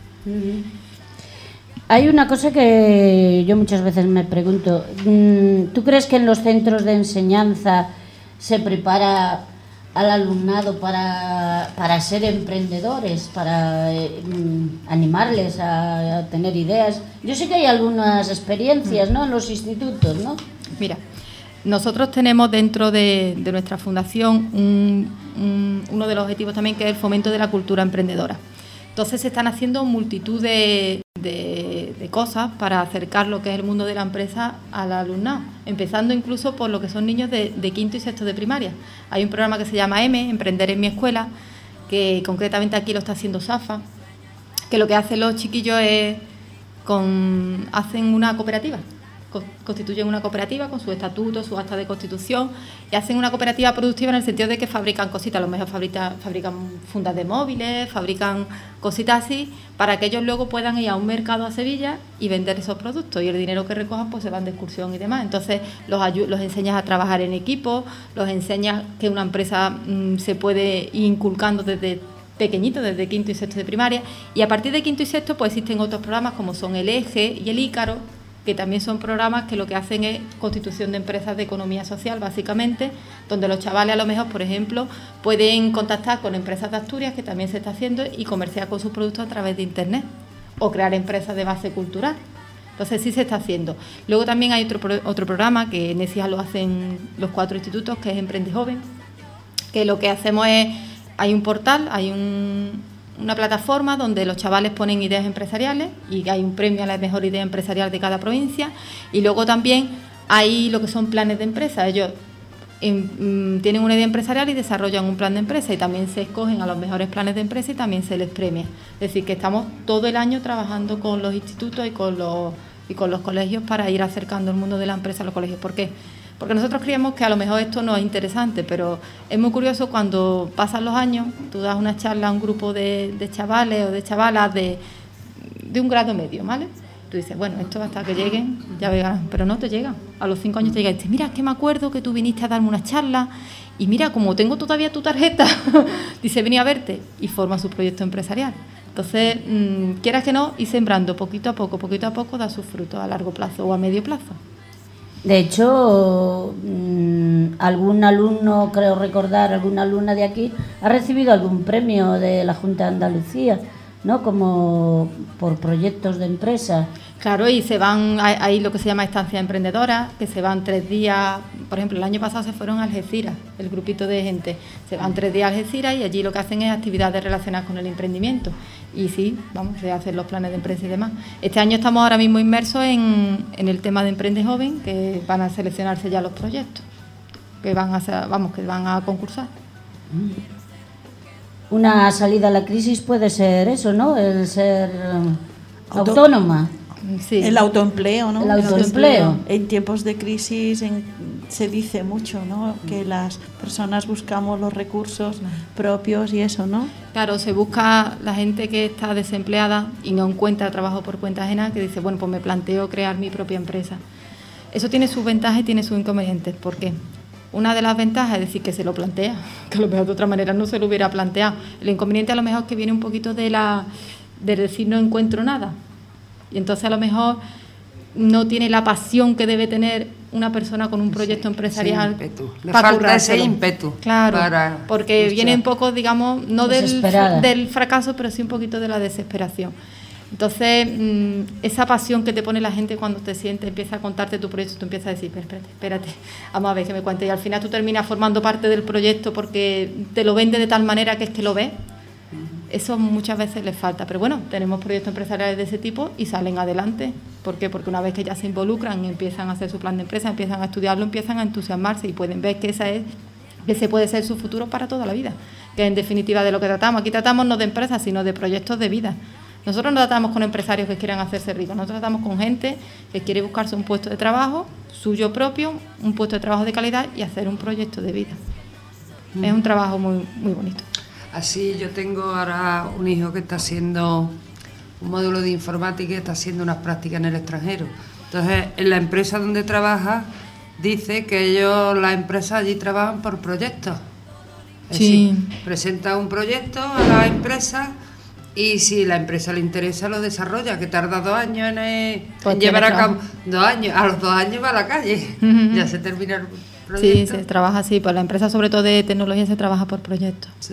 Hay una cosa que yo muchas veces me pregunto. ¿Tú crees que en los centros de enseñanza se prepara al alumnado para ser emprendedores, para animarles a tener ideas? Yo sé que hay algunas experiencias, ¿no?, en los institutos, ¿no? Mira, nosotros tenemos dentro de nuestra fundación uno de los objetivos también, que es el fomento de la cultura emprendedora. Entonces se están haciendo multitud de cosas para acercar lo que es el mundo de la empresa al alumnado, empezando incluso por lo que son niños de quinto y sexto de primaria. Hay un programa que se llama Emprender en mi escuela, que concretamente aquí lo está haciendo SAFA, que lo que hacen los chiquillos es hacen una cooperativa. Constituyen una cooperativa con sus estatutos, su acta de constitución, y hacen una cooperativa productiva en el sentido de que fabrican cositas. A lo mejor fabrican fundas de móviles, fabrican cositas así, para que ellos luego puedan ir a un mercado a Sevilla y vender esos productos, y el dinero que recojan pues se van de excursión y demás. Entonces los enseñas a trabajar en equipo, los enseñas que una empresa se puede ir inculcando desde pequeñito, desde quinto y sexto de primaria, y a partir de quinto y sexto pues existen otros programas como son el Eje y el Ícaro, que también son programas que lo que hacen es constitución de empresas de economía social, básicamente, donde los chavales a lo mejor, por ejemplo, pueden contactar con empresas de Asturias, que también se está haciendo, y comerciar con sus productos a través de Internet, o crear empresas de base cultural. Entonces sí se está haciendo. Luego también hay otro programa que en Écija lo hacen los 4 institutos, que es Emprende Joven, que lo que hacemos es, hay un portal, hay una plataforma donde los chavales ponen ideas empresariales y hay un premio a la mejor idea empresarial de cada provincia, y luego también hay lo que son planes de empresa. Ellos tienen una idea empresarial y desarrollan un plan de empresa, y también se escogen a los mejores planes de empresa y también se les premia. Es decir, que estamos todo el año trabajando con los institutos y con los colegios para ir acercando el mundo de la empresa a los colegios. ¿Por qué? Porque nosotros creemos que a lo mejor esto no es interesante, pero es muy curioso cuando pasan los años, tú das una charla a un grupo de chavales o de chavalas de un grado medio, ¿vale? Tú dices, bueno, esto hasta que lleguen ya verán, pero no te llegan. A los 5 años te llega y dices, mira, es que me acuerdo que tú viniste a darme una charla y mira, como tengo todavía tu tarjeta, dice, vení a verte, y forma su proyecto empresarial. Entonces, quieras que no, ir sembrando poquito a poco da sus frutos a largo plazo o a medio plazo. De hecho, algún alumno, creo recordar, alguna alumna de aquí ha recibido algún premio de la Junta de Andalucía, ¿no? Como por proyectos de empresa. Claro, y se van, hay lo que se llama estancia emprendedora, que se van 3 días, por ejemplo, el año pasado se fueron a Algeciras, el grupito de gente, se van 3 días a Algeciras y allí lo que hacen es actividades relacionadas con el emprendimiento. Y sí, vamos, se hacen los planes de empresa y demás. Este año estamos ahora mismo inmersos en el tema de Emprende Joven, que van a seleccionarse ya los proyectos, que van a concursar. Una salida a la crisis puede ser eso, ¿no? El ser autónoma. Sí. El autoempleo, ¿no? El autoempleo. En tiempos de crisis se dice mucho, ¿no? Que las personas buscamos los recursos propios y eso, ¿no? Claro, se busca la gente que está desempleada y no encuentra trabajo por cuenta ajena, que dice, bueno, pues me planteo crear mi propia empresa. Eso tiene sus ventajas y tiene sus inconvenientes. ¿Por qué? Una de las ventajas es decir que se lo plantea, que a lo mejor de otra manera no se lo hubiera planteado. El inconveniente a lo mejor es que viene un poquito de decir no encuentro nada. Y entonces a lo mejor no tiene la pasión que debe tener una persona con un proyecto empresarial. Le falta ese ímpetu. Claro, porque viene un poco, digamos, no del fracaso, pero sí un poquito de la desesperación. Entonces, esa pasión que te pone la gente cuando te siente, empieza a contarte tu proyecto, tú empiezas a decir, espérate, vamos a ver que me cuente. Y al final tú terminas formando parte del proyecto porque te lo vende de tal manera que es que lo ves. Eso muchas veces les falta, pero bueno, tenemos proyectos empresariales de ese tipo y salen adelante. ¿Por qué? Porque una vez que ya se involucran y empiezan a hacer su plan de empresa, empiezan a estudiarlo, empiezan a entusiasmarse y pueden ver que ese puede ser su futuro para toda la vida, que en definitiva de lo que tratamos. Aquí tratamos no de empresas, sino de proyectos de vida. Nosotros no tratamos con empresarios que quieran hacerse ricos, nosotros tratamos con gente que quiere buscarse un puesto de trabajo suyo propio, un puesto de trabajo de calidad y hacer un proyecto de vida. Es un trabajo muy, muy bonito. Así, yo tengo ahora un hijo que está haciendo un módulo de informática y está haciendo unas prácticas en el extranjero. Entonces, en la empresa donde trabaja, dice que las empresas allí trabajan por proyectos. Es decir, presenta un proyecto a la empresa y si la empresa le interesa lo desarrolla, que tarda 2 años en llevar a cabo. 2 años, a los 2 años va a la calle, ya se termina el proyecto. Sí, se trabaja así, pues la empresa sobre todo de tecnología se trabaja por proyectos. Sí.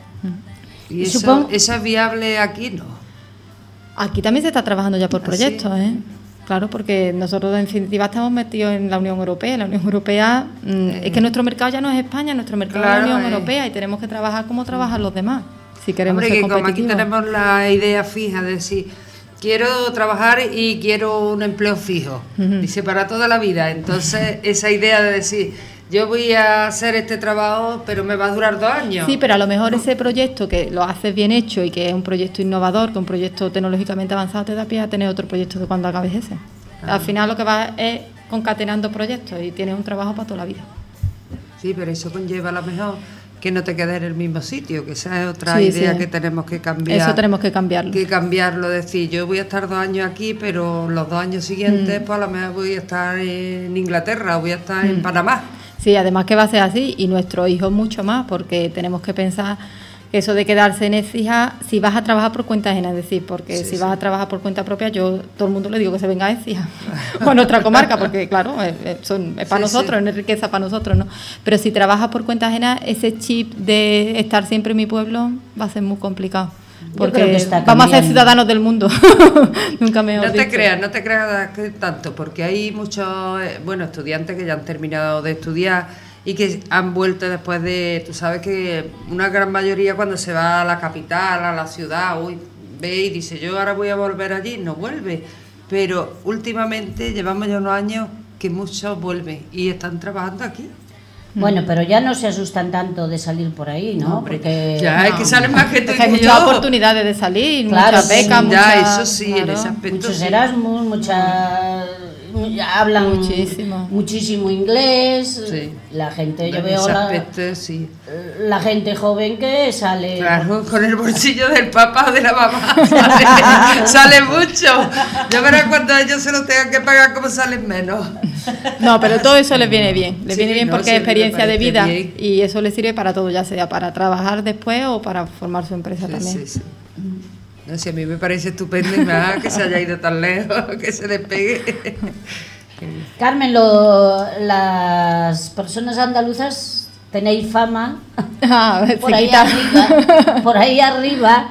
¿Y eso es viable aquí? No. Aquí también se está trabajando ya por proyectos, ¿eh? Claro, porque nosotros en definitiva estamos metidos en la Unión Europea. La Unión Europea es que nuestro mercado ya no es España, nuestro mercado es la Unión Europea y tenemos que trabajar como trabajan los demás si queremos ser competitivos. Como aquí tenemos la idea fija de decir, quiero trabajar y quiero un empleo fijo, dice para toda la vida. Entonces esa idea de decir, yo voy a hacer este trabajo, pero me va a durar 2 años. Sí, pero a lo mejor ese proyecto que lo haces bien hecho y que es un proyecto innovador, que un proyecto tecnológicamente avanzado, te da pie a tener otro proyecto de cuando acabes ese. Al final lo que vas es concatenando proyectos y tienes un trabajo para toda la vida. Sí, pero eso conlleva a lo mejor que no te quedes en el mismo sitio, que esa es otra idea que tenemos que cambiar. Eso tenemos que cambiarlo. Que cambiarlo, decir, yo voy a estar 2 años aquí, pero los 2 años siguientes, pues a lo mejor voy a estar en Inglaterra o voy a estar en Panamá. Sí, además que va a ser así y nuestros hijos mucho más, porque tenemos que pensar que eso de quedarse en Écija, si vas a trabajar por cuenta ajena, es decir, porque vas a trabajar por cuenta propia, yo todo el mundo le digo que se venga a Écija o a nuestra comarca, porque claro, es para nosotros, es riqueza para nosotros, ¿no? Pero si trabajas por cuenta ajena, ese chip de estar siempre en mi pueblo va a ser muy complicado. Porque vamos a ser ciudadanos del mundo. Nunca mejor dicho. No te creas que tanto, porque hay muchos estudiantes que ya han terminado de estudiar y que han vuelto después de, tú sabes que una gran mayoría cuando se va a la capital, a la ciudad, ve y dice, yo ahora voy a volver allí, no vuelve. Pero últimamente llevamos ya unos años que muchos vuelven y están trabajando aquí. Bueno, pero ya no se asustan tanto de salir por ahí, ¿no? Porque ya es que salen más que tú y hay muchas oportunidades de salir, claro, muchas becas, eso sí, claro, en ese aspecto muchos Erasmus, hablan Muchísimo. muchísimo inglés. Sí. La gente, yo En veo ese aspecto, sí. la gente joven que sale. Claro, con el bolsillo del papá o de la mamá sale mucho. Ya verás cuando ellos se lo tengan que pagar como salen menos. No, pero todo eso les viene bien. Les viene bien no, porque sí, es experiencia me de parece vida bien. y eso les sirve para todo, ya sea para trabajar después o para formar su empresa también. Sí. No sé, a mí me parece estupendo y más que se haya ido tan lejos, que se despegue. Carmen, las personas andaluzas tenéis fama Ah, por ahí arriba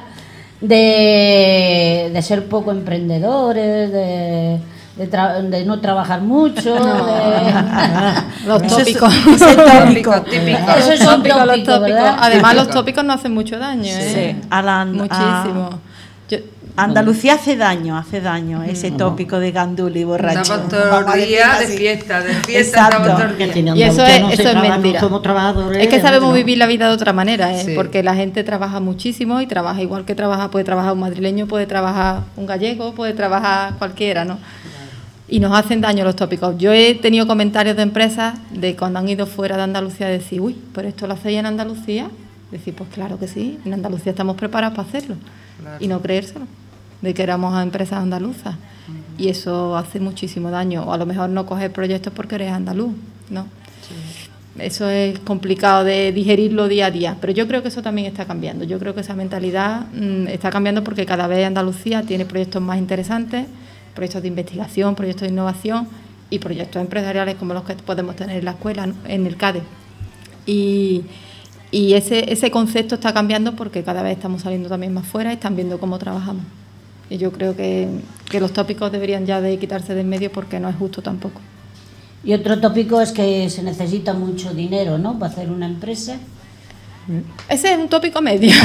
de ser poco emprendedores, de no trabajar mucho, Los Eso es- tópicos. Típico. Eso es un Tópicos, los tópico, tópicos. ¿verdad? Además, los tópicos no hacen mucho daño, ¿eh? Sí, Muchísimo. Andalucía hace daño ese tópico de gandul y borracho. Estamos Vamos todos a los decirlo días de así. fiesta, Exacto. estamos todos los Que días. tiene Y eso Andalucía, es- no se eso es trabaja, mentira. No somos trabajadores. Es que sabemos ¿no? vivir la vida de otra manera, ¿eh? Sí. Porque la gente trabaja muchísimo y trabaja igual que puede trabajar un madrileño, puede trabajar un gallego, puede trabajar cualquiera, ¿no? Y nos hacen daño los tópicos. Yo he tenido comentarios de empresas de cuando han ido fuera de Andalucía decir, uy, ¿pero esto lo hacéis en Andalucía? Decir, pues claro que sí, en Andalucía estamos preparados para hacerlo. Claro. Y no creérselo, de que éramos empresas andaluzas. Y eso hace muchísimo daño. O a lo mejor no coger proyectos porque eres andaluz, ¿no? Eso es complicado de digerirlo día a día, pero yo creo que eso también está cambiando. Yo creo que esa mentalidad está cambiando porque cada vez Andalucía tiene proyectos más interesantes, proyectos de investigación, proyectos de innovación y proyectos empresariales como los que podemos tener en la escuela, ¿no? En el CADE. Y ese concepto está cambiando porque cada vez estamos saliendo también más fuera y están viendo cómo trabajamos. Y yo creo que los tópicos deberían ya de quitarse de en medio porque no es justo tampoco. Y otro tópico es que se necesita mucho dinero, ¿no?, para hacer una empresa. Ese es un tópico medio.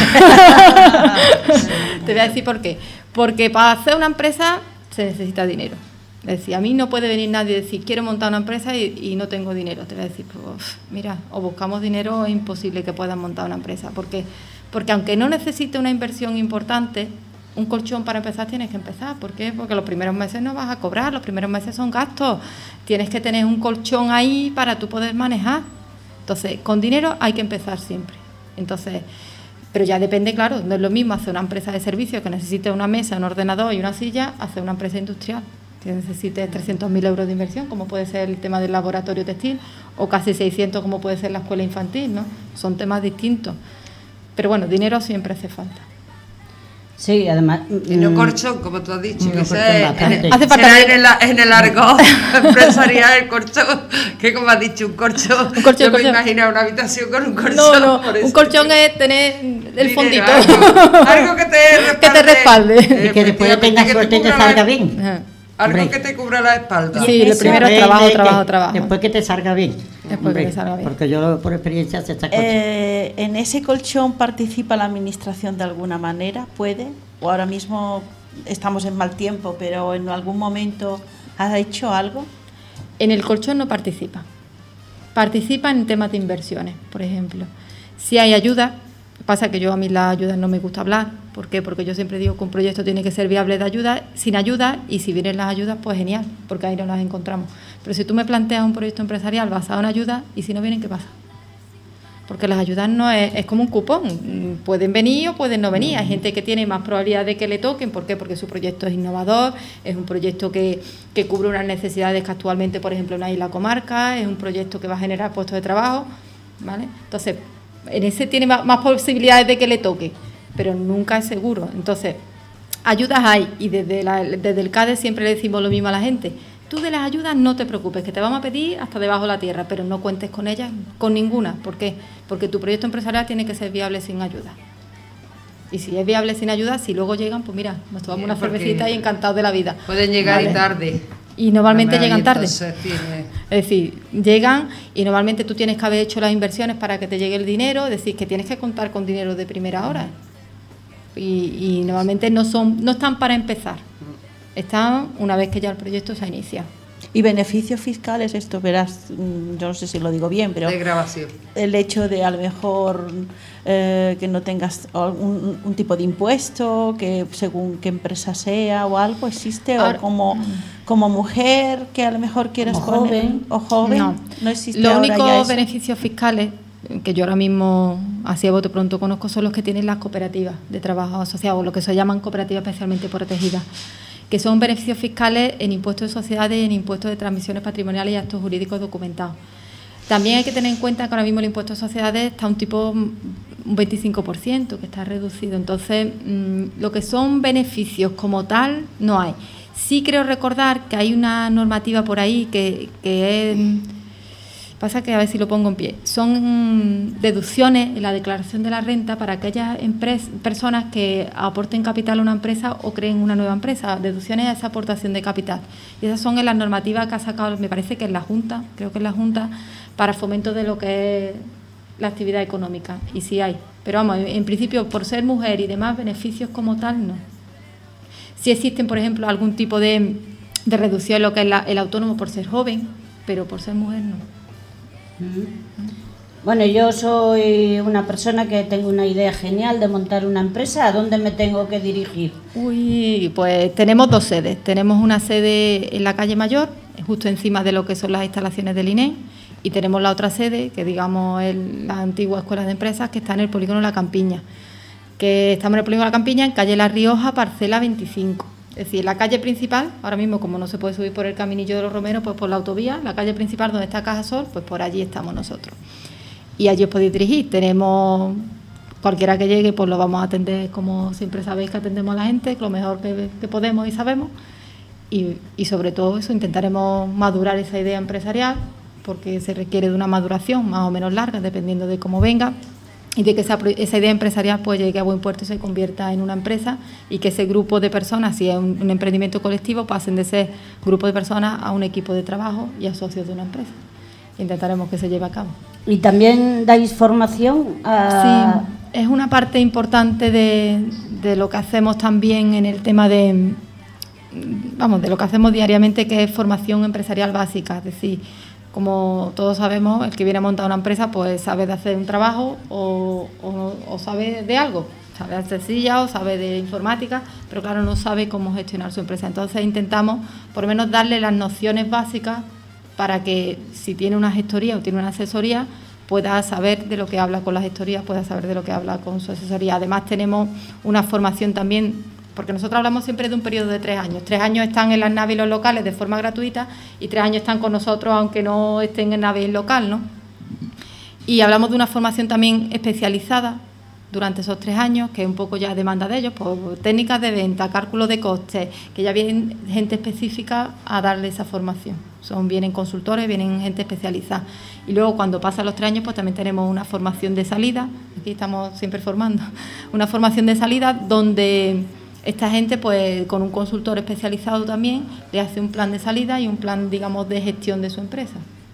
Te voy a decir por qué. Porque para hacer una empresa se necesita dinero. Es decir, a mí no puede venir nadie y decir, quiero montar una empresa y no tengo dinero. Te voy a decir, pues, mira, o buscamos dinero o es imposible que puedan montar una empresa. Porque aunque no necesite una inversión importante, un colchón para empezar tienes que empezar. ¿Por qué? Porque los primeros meses no vas a cobrar, los primeros meses son gastos. Tienes que tener un colchón ahí para tú poder manejar. Entonces, con dinero hay que empezar siempre. Entonces, pero ya depende, claro, no es lo mismo hacer una empresa de servicio que necesite una mesa, un ordenador y una silla, hacer una empresa industrial que necesite 300.000 euros de inversión, como puede ser el tema del laboratorio textil, o casi 600 como puede ser la escuela infantil, ¿no? Son temas distintos. Pero bueno, dinero siempre hace falta. Sí, además. Y no corchón, como tú has dicho, No, que corchón ese bastante. Hace falta será en el argot empresarial el corchón, que como has dicho, un colchón. Un colchón, Yo me colchón. imagino una habitación con un colchón. No, por eso. un colchón es tener el Dinero, fondito. algo que te respalde. Que te respalde. Y que después tengas suerte y te salga bien. Ajá. Algo Hombre. que te cubra la espalda. Sí, lo Eso, primero es trabajo. Después que te salga bien. Después que te salga bien. Porque yo por experiencia se está ¿En ese colchón participa la administración de alguna manera? ¿Puede? ¿O ahora mismo estamos en mal tiempo, pero en algún momento has hecho algo? En el colchón no participa. Participa en temas de inversiones, por ejemplo. Si hay ayuda, pasa que yo a mí las ayudas no me gusta hablar. ¿Por qué? Porque yo siempre digo que un proyecto tiene que ser viable de ayuda, sin ayuda, y si vienen las ayudas, pues genial, porque ahí no las encontramos. Pero si tú me planteas un proyecto empresarial basado en ayuda, y si no vienen, ¿qué pasa? Porque las ayudas no es como un cupón, pueden venir o pueden no venir. Hay gente que tiene más probabilidad de que le toquen. ¿Por qué? Porque su proyecto es innovador, es un proyecto que cubre unas necesidades que actualmente, por ejemplo, no hay en la comarca, es un proyecto que va a generar puestos de trabajo, ¿vale? Entonces, en ese tiene más posibilidades de que le toque, pero nunca es seguro. Entonces, ayudas hay, y desde el CADE siempre le decimos lo mismo a la gente. Tú de las ayudas no te preocupes, que te vamos a pedir hasta debajo de la tierra, pero no cuentes con ellas, con ninguna. ¿Por qué? Porque tu proyecto empresarial tiene que ser viable sin ayuda. Y si es viable sin ayuda, si luego llegan, pues mira, nos tomamos una Porque cervecita y encantados de la vida. Pueden llegar Vale. y tarde. Y normalmente Además, llegan y tarde. entonces tiene- Es decir, llegan y normalmente tú tienes que haber hecho las inversiones para que te llegue el dinero, es decir, que tienes que contar con dinero de primera hora. Y normalmente no están para empezar, están una vez que ya el proyecto se ha iniciado. Y beneficios fiscales, esto verás, yo no sé si lo digo bien, pero De grabación. el hecho de a lo mejor que no tengas un tipo de impuesto, que según qué empresa sea o algo, existe, Ahora, o como mujer que a lo mejor quieras Como poner, joven. o joven, no existe Los ahora ya únicos eso. beneficios fiscales que yo ahora mismo, así a bote pronto, conozco son los que tienen las cooperativas de trabajo asociado, lo que se llaman cooperativas especialmente protegidas, que son beneficios fiscales en impuestos de sociedades y en impuestos de transmisiones patrimoniales y actos jurídicos documentados. También hay que tener en cuenta que ahora mismo el impuesto de sociedades está un 25%, que está reducido. Entonces, lo que son beneficios como tal, no hay. Sí creo recordar que hay una normativa por ahí que es... Pasa que a ver si lo pongo en pie. Son deducciones en la declaración de la renta para aquellas personas que aporten capital a una empresa o creen una nueva empresa. Deducciones a esa aportación de capital. Y esas son en las normativas que ha sacado, me parece que es la Junta, creo que es la Junta, para fomento de lo que es la actividad económica. Y sí hay. Pero vamos, en principio, por ser mujer y demás, beneficios como tal, no. Sí existen, por ejemplo, algún tipo de reducción en lo que es el autónomo por ser joven, pero por ser mujer no. Bueno, yo soy una persona que tengo una idea genial de montar una empresa. ¿A dónde me tengo que dirigir? Uy, pues tenemos 2 sedes. Tenemos una sede en la calle Mayor, justo encima de lo que son las instalaciones del INE, y tenemos la otra sede, que digamos es la antigua Escuela de Empresas, que está en el polígono La Campiña, que estamos en el polígono La Campiña, en calle La Rioja, parcela 25. Es decir, la calle principal, ahora mismo como no se puede subir por el Caminillo de los Romeros, pues por la autovía, la calle principal donde está Cajasol, pues por allí estamos nosotros. Y allí os podéis dirigir. Tenemos, cualquiera que llegue, pues lo vamos a atender, como siempre sabéis que atendemos a la gente, lo mejor que podemos y sabemos. Y sobre todo eso, intentaremos madurar esa idea empresarial, porque se requiere de una maduración más o menos larga, dependiendo de cómo venga, y de que esa idea empresarial pues llegue a buen puerto y se convierta en una empresa, y que ese grupo de personas, si es un emprendimiento colectivo, pasen de ser grupo de personas a un equipo de trabajo y a socios de una empresa. Intentaremos que se lleve a cabo. ¿Y también dais formación a...? Sí, es una parte importante de lo que hacemos también en el tema de lo que hacemos diariamente, que es formación empresarial básica. Es decir, como todos sabemos, el que viene a montar una empresa pues sabe de hacer un trabajo o sabe de algo, sabe de hacer silla o sabe de informática, pero claro, no sabe cómo gestionar su empresa. Entonces intentamos por lo menos darle las nociones básicas para que si tiene una gestoría o tiene una asesoría, pueda saber de lo que habla con la gestoría, pueda saber de lo que habla con su asesoría. Además tenemos una formación también, porque nosotros hablamos siempre de un periodo de 3 años. 3 años están en las naves y los locales de forma gratuita y 3 años están con nosotros aunque no estén en nave y local, ¿no? Y hablamos de una formación también especializada durante esos 3 años, que es un poco ya demanda de ellos, pues técnicas de venta, cálculo de costes, que ya vienen gente específica a darle esa formación. Vienen consultores, vienen gente especializada. Y luego cuando pasan los 3 años, pues también tenemos una formación de salida, aquí estamos siempre formando, una formación de salida donde esta gente, pues con un consultor especializado también, le hace un plan de salida y un plan, digamos, de gestión de su empresa.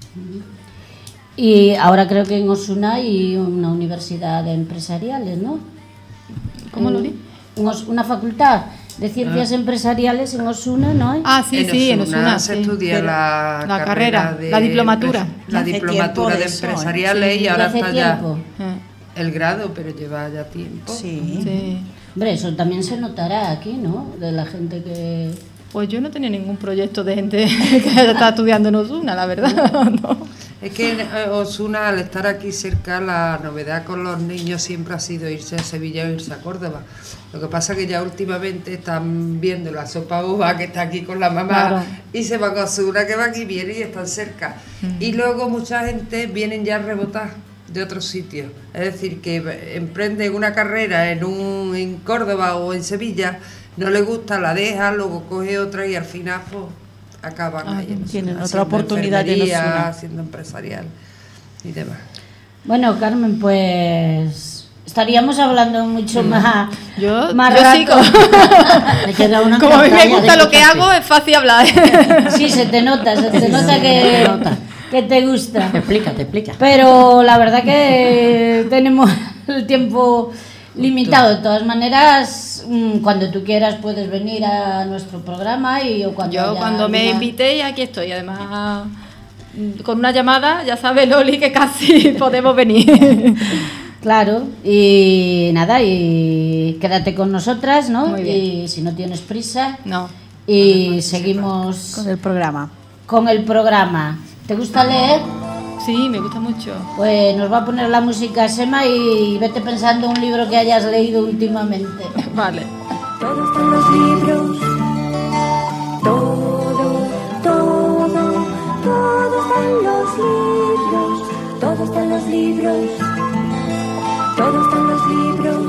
Y ahora creo que en Osuna hay una universidad de empresariales, ¿no? ¿Cómo lo vi? Una facultad de ciencias empresariales en Osuna, ¿no hay? Ah, sí, en Osuna se sí. estudia la carrera, la diplomatura. La Hace diplomatura tiempo de de eso, empresariales, Sí, y ahora hace está ya tiempo. el grado, pero lleva ya tiempo. Sí. Sí. Hombre, eso también se notará aquí, ¿no? De la gente que... Pues yo no tenía ningún proyecto de gente que está estudiando en Osuna, la verdad. No. Es que en Osuna, al estar aquí cerca, la novedad con los niños siempre ha sido irse a Sevilla o irse a Córdoba. Lo que pasa es que ya últimamente están viendo la sopa uva que está aquí con la mamá, Claro. y se van a Osuna, que va aquí, viene y están cerca. Y luego mucha gente vienen ya a rebotar de otros sitios. Es decir, que emprenden una carrera en Córdoba o en Sevilla, no le gusta, la deja, luego coge otra y al final pues acaban ahí en tienen Osuna, otra haciendo oportunidad en enfermería, Osuna. haciendo empresarial y demás. Bueno, Carmen, pues estaríamos hablando mucho más Yo rato. sigo. Me queda una Como a mí me pantalla gusta de lo que escucharte. hago, es fácil hablar. Sí, se te nota que te gusta. Te explica. Pero la verdad que tenemos el tiempo limitado. De todas maneras, cuando tú quieras puedes venir a nuestro programa y o cuando Yo haya cuando me alguna- invitéis aquí estoy, además con una llamada, ya sabe Loli que casi podemos venir. Claro, y nada, y quédate con nosotras, ¿no? Muy bien. Y si no tienes prisa, No. y seguimos Con el programa. con el programa. ¿Te gusta leer? Sí, me gusta mucho. Pues nos va a poner la música Sema y vete pensando un libro que hayas leído últimamente. Vale. Todo está en los libros. Todo, todo, todo está en los libros. Todo está en los libros. Todo está en los libros.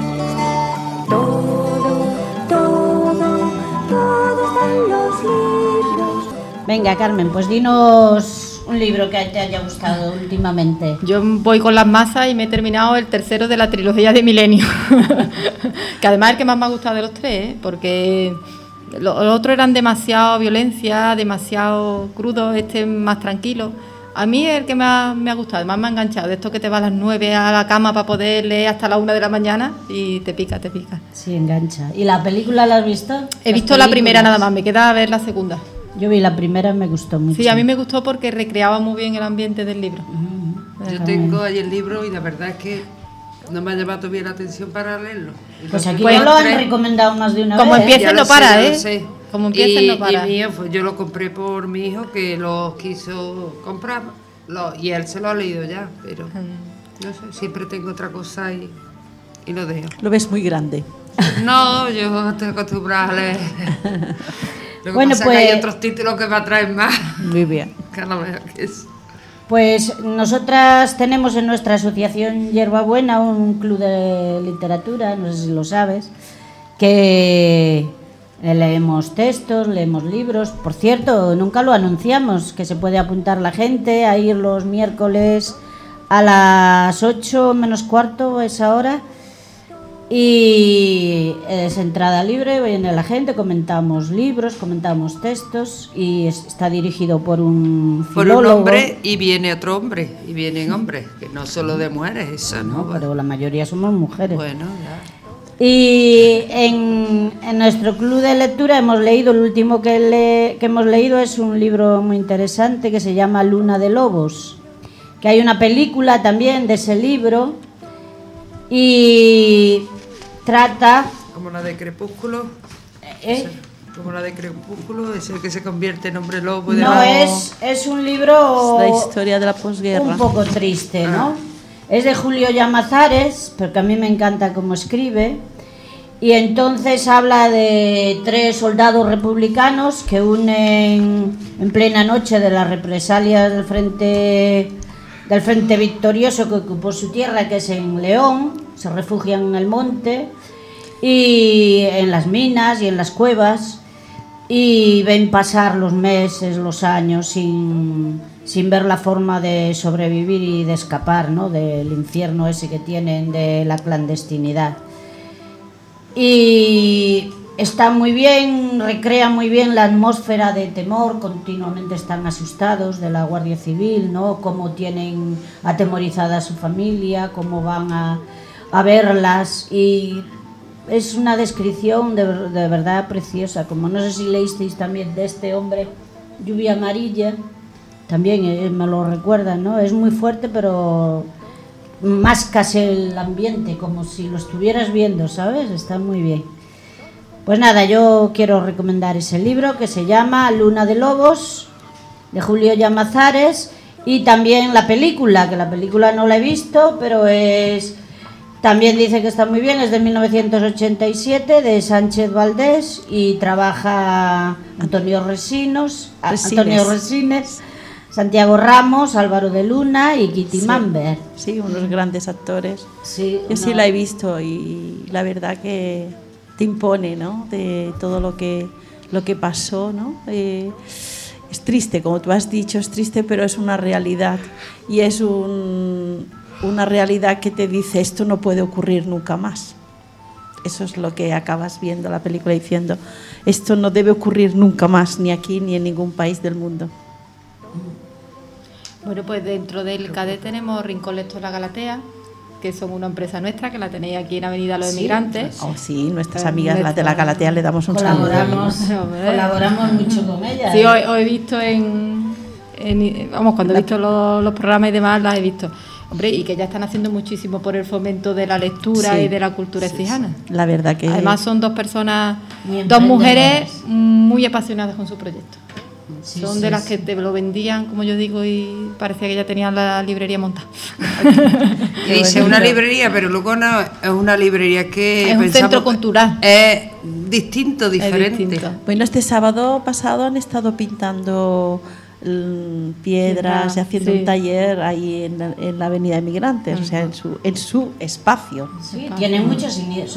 Todo, todo, todo está en los libros. Venga, Carmen, pues dinos un libro que te haya gustado últimamente. Yo voy con las masas y me he terminado el tercero de la trilogía de Milenio. Que además es el que más me ha gustado de los tres, ¿eh? Porque los otros eran demasiado violencia, demasiado crudo, este es más tranquilo. A mí es el que más me ha gustado, más me ha enganchado, de esto que te va a las 9 a la cama para poder leer hasta la 1 de la mañana y te pica, te pica. Sí, engancha. ¿Y la película la has visto? He Las visto la primera películas. nada más, me queda a ver la segunda. Yo vi la primera y me gustó mucho. Sí, a mí me gustó porque recreaba muy bien el ambiente del libro. Yo tengo ahí el libro y la verdad es que no me ha llamado todavía la atención para leerlo. Y Pues los aquí Pues ya lo han tres- recomendado más de una Como vez. empieza- Ya no lo sé, para, ya lo ¿eh? sé. Como empieza, no para. Y mío, pues yo lo compré por mi hijo que lo quiso comprar y él se lo ha leído ya, pero no sé, siempre tengo otra cosa y lo dejo. Lo ves muy grande. No, yo estoy acostumbrada a leer. Lo que Bueno, pasa es que hay pues- otros títulos que me atraen más. Muy bien. Que a lo mejor que es. Pues nosotras tenemos en nuestra asociación Hierbabuena un club de literatura, no sé si lo sabes, que leemos textos, leemos libros. Por cierto, nunca lo anunciamos, que se puede apuntar la gente a ir los miércoles a las 8 menos cuarto, esa hora. Y es entrada libre, viene la gente, comentamos libros, comentamos textos y está dirigido por un Por filólogo. un hombre y viene otro hombre, y vienen hombres, que no solo de mujeres, eso, ¿no? Pero la mayoría somos mujeres. Bueno, ya. Y en nuestro club de lectura hemos leído, el último que hemos leído es un libro muy interesante que se llama Luna de Lobos, que hay una película también de ese libro y trata... Como la de Crepúsculo. ¿eh? Como la de Crepúsculo, es el que se convierte en hombre lobo. Y No, demás. es un libro La historia de la posguerra. un poco triste, ¿no? Es de Julio Llamazares, porque a mí me encanta cómo escribe. Y entonces habla de 3 soldados republicanos que unen en plena noche de las represalias del frente victorioso que ocupó su tierra, que es en León, se refugian en el monte y en las minas y en las cuevas y ven pasar los meses, los años sin ver la forma de sobrevivir y de escapar, ¿no?, del infierno ese que tienen de la clandestinidad. Y está muy bien, recrea muy bien la atmósfera de temor, continuamente están asustados de la Guardia Civil, ¿no?, cómo tienen atemorizada a su familia, cómo van a verlas, y es una descripción de verdad preciosa, como no sé si leísteis también de este hombre, Lluvia Amarilla, también me lo recuerdan, ¿no? Es muy fuerte, pero mascas el ambiente, como si lo estuvieras viendo, ¿sabes? Está muy bien. Pues nada, yo quiero recomendar ese libro que se llama Luna de Lobos, de Julio Llamazares, y también la película, que la película no la he visto, pero también dice que está muy bien, es de 1987, de Sánchez Valdés, y trabaja Antonio Resines, Santiago Ramos, Álvaro de Luna y Kitty Mamber. Sí, unos grandes actores. Sí, Yo sí la he visto y la verdad que te impone, ¿no?, de todo lo que pasó, ¿no? Es triste, como tú has dicho, es triste, pero es una realidad y es una realidad que te dice esto no puede ocurrir nunca más. Eso es lo que acabas viendo la película diciendo, esto no debe ocurrir nunca más, ni aquí ni en ningún país del mundo. Bueno, pues dentro del CADE tenemos Rincón Lector La Galatea, que son una empresa nuestra, que la tenéis aquí en Avenida Los Emigrantes. Oh, sí, nuestras amigas, las de la Galatea, le damos un saludo. Colaboramos mucho con ellas. Sí, os he visto cuando he visto los programas y demás, las he visto. Hombre, y que ya están haciendo muchísimo por el fomento de la lectura y de la cultura écijana. La verdad que... Además son dos personas, dos mujeres muy apasionadas con su proyecto. Son de las que te lo vendían, como yo digo, y parecía que ya tenían la librería montada. Y dice una librería, pero luego no es una librería que es un centro cultural. Es distinto, diferente. Es distinto. Bueno, este sábado pasado han estado pintando piedras y haciendo un taller ahí en la Avenida Emigrantes, o sea, en su espacio. Sí, tienen muchas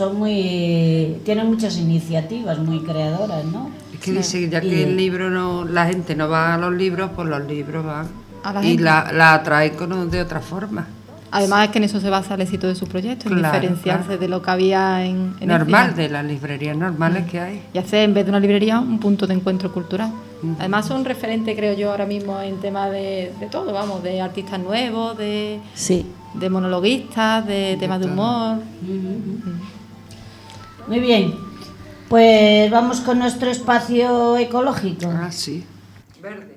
iniciativas muy creadoras, ¿no? Es que dice ya que el libro la gente no va a los libros, pues los libros van y la atraen de otra forma. Además es que en eso se basa el éxito de su proyecto, en diferenciarse de lo que había en normal, de las librerías normales que hay. Y hacer, en vez de una librería, un punto de encuentro cultural. Además son referentes, creo yo, ahora mismo en temas de todo, vamos, de artistas nuevos, de monologuistas, de temas de humor. Muy bien, pues vamos con nuestro espacio ecológico. Ah, sí. Verde.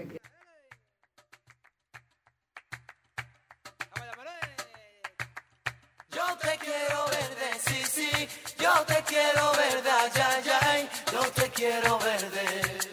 Yo te quiero verde, sí, sí, yo te quiero verde, ay, ay, ay, yo te quiero verde.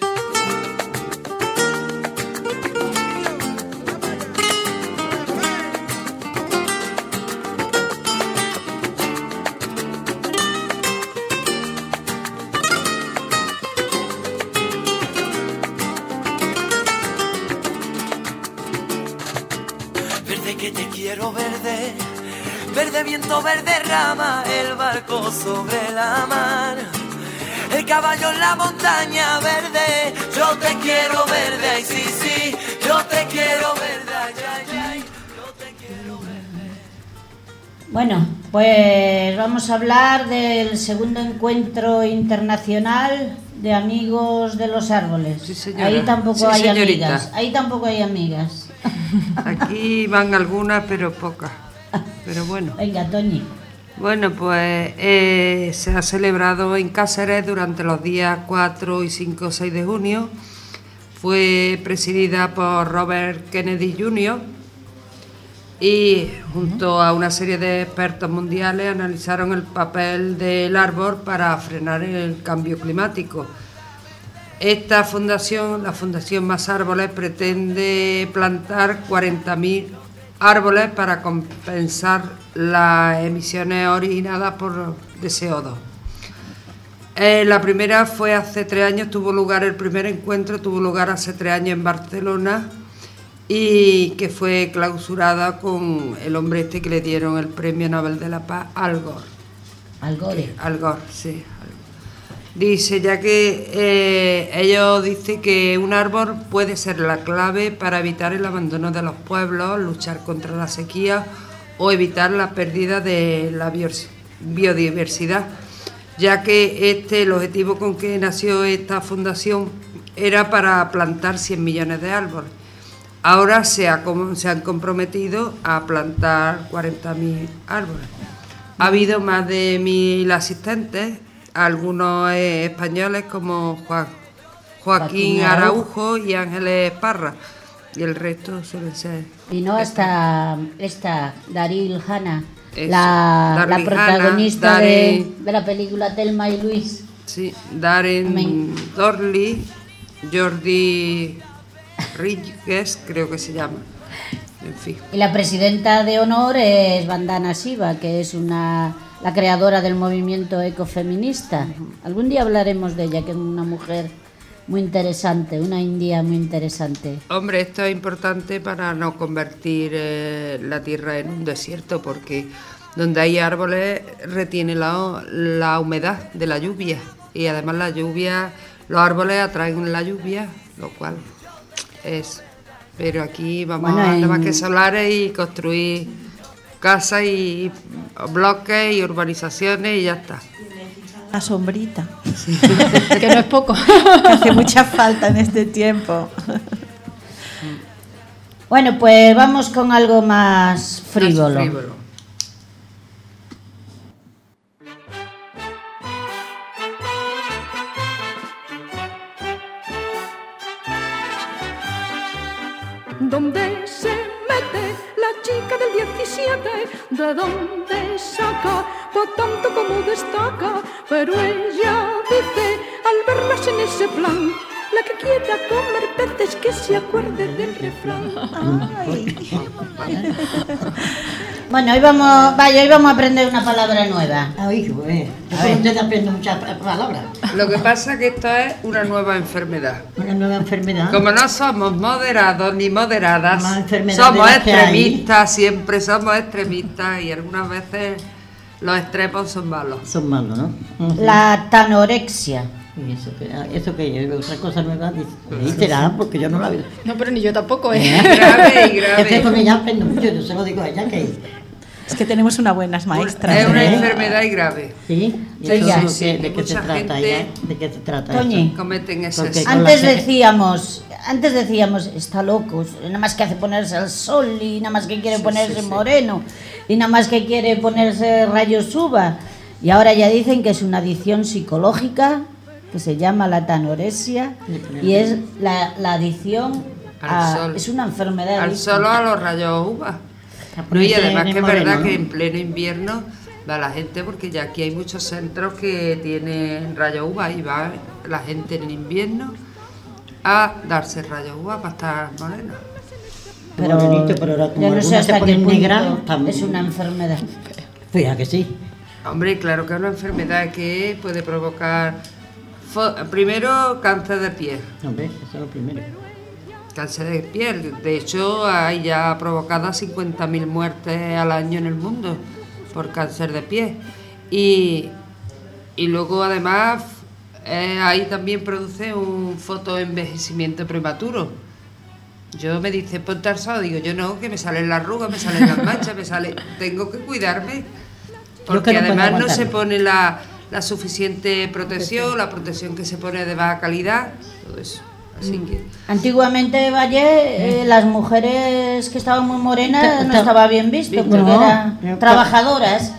Verde que te quiero verde. Verde viento, verde rama, el barco sobre la mar, el caballo en la montaña verde. Yo te quiero verde, ay, sí, sí, yo te quiero verde, ay, ay, ay, yo te quiero verde. Bueno, pues vamos a hablar del segundo encuentro internacional de amigos de los árboles. Sí, señora. Ahí tampoco hay señorita. amigas. Ahí tampoco hay amigas. Aquí van algunas, pero pocas. Pero bueno. Venga, Toñi. Bueno, pues se ha celebrado en Cáceres durante los días 4 y 5 6 de junio. Fue presidida por Robert Kennedy Jr. y junto a una serie de expertos mundiales analizaron el papel del árbol para frenar el cambio climático. Esta fundación, la Fundación Más Árboles, pretende plantar 40.000 árboles para compensar las emisiones originadas de CO2. La primera fue hace 3 años, el primer encuentro tuvo lugar hace 3 años en Barcelona y que fue clausurada con el hombre este que le dieron el Premio Nobel de la Paz, Al Gore. Al Gore. Al Gore, sí. Dice, ya que ellos dicen que un árbol puede ser la clave para evitar el abandono de los pueblos, luchar contra la sequía o evitar la pérdida de la biodiversidad, ya que el objetivo con que nació esta fundación era para plantar 100 millones de árboles. Ahora se han comprometido a plantar 40.000 árboles. Ha habido más de 1.000 asistentes, algunos españoles como Joaquín Araujo y Ángeles Parra, y el resto suelen ser... Y no hasta esta Daryl Hannah, la protagonista de la película Thelma y Luis. Sí, Darren Dorley, Jordi Ríguez, creo que se llama. En fin. Y la presidenta de honor es Vandana Shiva, que es la creadora del movimiento ecofeminista. Algún día hablaremos de ella, que es una mujer muy interesante, una india muy interesante. Hombre, esto es importante para no convertir la tierra en un desierto, porque donde hay árboles retiene la humedad de la lluvia, y además los árboles atraen la lluvia, lo cual es... Pero aquí vamos a nada más que solares y construir casas y bloques y urbanizaciones y ya está. La sombrita. Sí. Que no es poco. Que hace mucha falta en este tiempo. Bueno, pues vamos con algo más frívolo. ¿Dónde se mete la chica del 17? ¿De dónde saca pa' tanto como destaca? Pero ella dice, al verlas en ese plan, la que quiera comer peces que se acuerde del refrán. Ay. Bueno, hoy vamos a aprender una palabra nueva. Ay, güey. Usted aprende muchas palabras. Lo que pasa es que esto es una nueva enfermedad. Una nueva enfermedad. Como no somos moderados ni moderadas, Más enfermedades somos las que hay. extremistas, siempre somos extremistas y algunas veces los extremos son malos. Son malos, ¿no? La tanorexia. ¿Y eso que es otra cosa nueva? Será, porque yo no la veo. No, pero ni yo tampoco, ¿eh? Grave y Es que con grave. ella aprendo mucho, yo se lo digo a ella que... Es que tenemos unas buenas maestras. Es una ¿eh? enfermedad y grave. ¿Sí? ¿Y Sí, eso ya. es lo ¿de qué se Mucha trata gente- ya? ¿De qué se trata Toñi. eso? Cometen ese Porque- exceso. con Antes la decíamos, está loco, nada más que hace ponerse al sol y nada más que quiere ponerse moreno y nada más que quiere ponerse rayos uva. Y ahora ya dicen que es una adicción psicológica que se llama la tanorexia y es la adicción Al sol. es una enfermedad. Al dicen. solo a los rayos UVA. No, y además que es verdad que en pleno invierno va la gente, porque ya aquí hay muchos centros que tienen rayos UVA y va la gente en invierno a darse rayos UVA para estar morena. Pero Bonito, pero ahora como yo no sé algunas se hasta qué ponen punto negras, también. es una enfermedad. Fíjate que sí. Hombre, claro que es una enfermedad que puede provocar primero cáncer de piel. Hombre, eso es lo primero. Cáncer de piel. De hecho, hay ya provocadas 50.000 muertes al año en el mundo por cáncer de piel. Y luego, además, ahí también produce un fotoenvejecimiento prematuro. Yo me dice, ponte al sol, digo, yo no, que me salen las arrugas, me salen las manchas, tengo que cuidarme. Porque no puedo además no aguantarlo. se pone la suficiente protección, la protección que se pone de baja calidad, todo eso. Así que... Antiguamente, Valle, las mujeres que estaban muy morenas no Ta- estaba bien visto porque No, eran trabajadoras.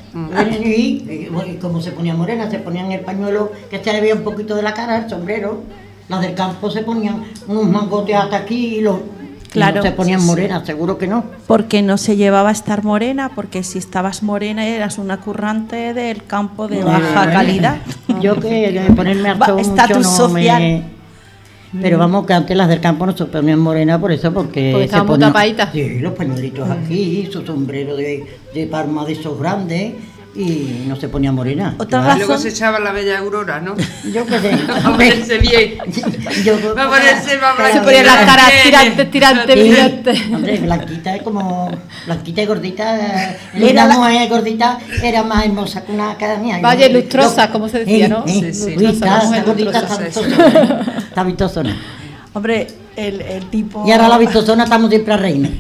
Y como se ponía morena, se ponían el pañuelo que se le veía un poquito de la cara, el sombrero. Las del campo se ponían unos mangotes hasta aquí y Claro. no se ponían morenas, seguro que no. Porque no se llevaba a estar morena, porque si estabas morena eras una currante del campo de baja calidad. Yo que de ponerme harto mucho Estatus no social. me... Pero vamos, que antes las del campo no se ponían morenas por eso, porque Porque estaban muy tapaditas. Sí, los pañuelitos aquí, su sombrero de palma de esos grandes, y no se ponía morena. Otra Y razón. luego se echaba la bella Aurora, ¿no? Yo qué sé. Para ponerse bien. Va a ponerse más blanca. Se ponía las caras tirantes, Sí, brillantes. hombre, blanquita es como blanquita y gordita. Era La mujer gordita era más hermosa que una academia. Vaya, lustrosa, como se decía, ¿no? Sí, sí. Uy, Lustrosa, está mujer gordita, lustrosa, está sí. vistosona. Está vistosona. Hombre, el tipo. Y ahora la vistosona estamos siempre a reina.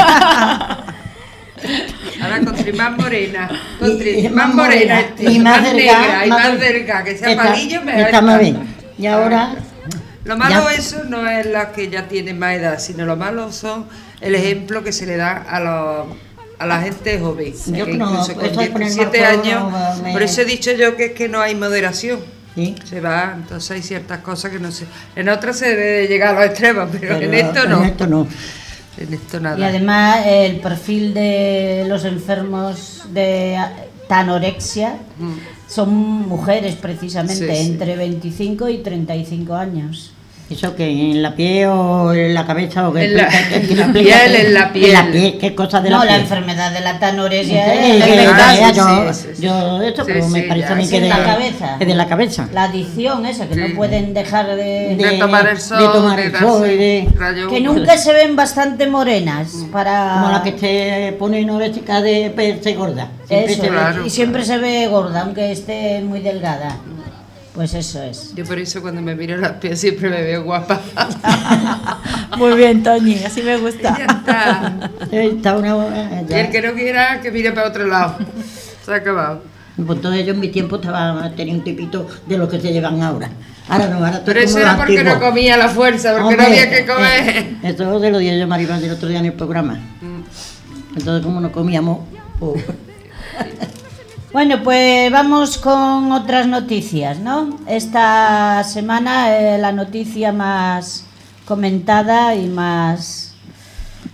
Ahora con más morena, Y más morena, y más delgada, negra y más delgada, que sea palillo, mejor está más está. bien. Y ahora Lo malo Ya. eso no es la que ya tienen más edad, sino lo malo son el ejemplo que se le da a la gente joven. Yo que no, incluso eso con de poner 17 marcador años, no me- por eso he dicho yo que es que no hay moderación. sí. Se va, entonces hay ciertas cosas que no se... En otras se debe de llegar a los extremos, pero en esto no. En esto no. En esto nada. Y además el perfil de los enfermos de tanorexia son mujeres precisamente, Sí, sí. entre 25 y 35 años. ¿Eso que en la piel o en la cabeza o qué? En la- Explícate, en la explícate. piel, en la piel. En la piel, ¿qué cosa de la No, la piel? enfermedad de la tanorexia Sí, es sí, verdad, yo, sí, sí. yo esto, Sí, pero me sí, parece ya. a mí Es que en de la cabeza. es de la cabeza. la adicción esa, que Sí. no pueden dejar De tomar el sol, de tomar el sol darse y de... rayo que uva. nunca se ven bastante morenas para... Como la que te pone anoréxica de verse gorda. Siempre Eso, se ve. Claro. y siempre se ve gorda, aunque esté muy delgada. Pues eso es. Yo por eso cuando me miro las pies siempre me veo guapa. Muy bien, Toñi, así me gusta. Ya está. Está una... Y el que no quiera, que mire para otro lado. Se ha acabado. Pues todo ello en mi tiempo tenía un tipito de lo que se llevan ahora. Ahora no, ahora estoy Pero eso como era los porque no antiguos. comía a la fuerza, porque no Hombre, había que comer. Eso se lo dije yo a Maribel el otro día en el programa. Entonces, como no comíamos, pues, Bueno, pues vamos con otras noticias, ¿no? Esta semana la noticia más comentada y más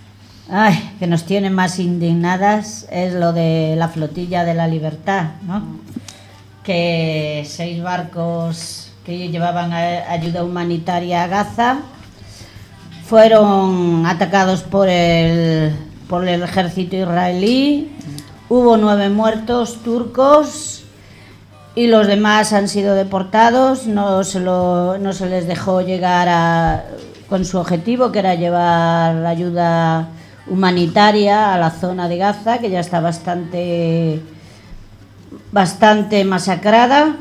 Ay, que nos tiene más indignadas es lo de la flotilla de la libertad, ¿no? Que 6 barcos que llevaban ayuda humanitaria a Gaza fueron atacados por el ejército israelí. Hubo 9 muertos turcos y los demás han sido deportados. No se les dejó llegar con su objetivo, que era llevar ayuda humanitaria a la zona de Gaza, que ya está bastante masacrada.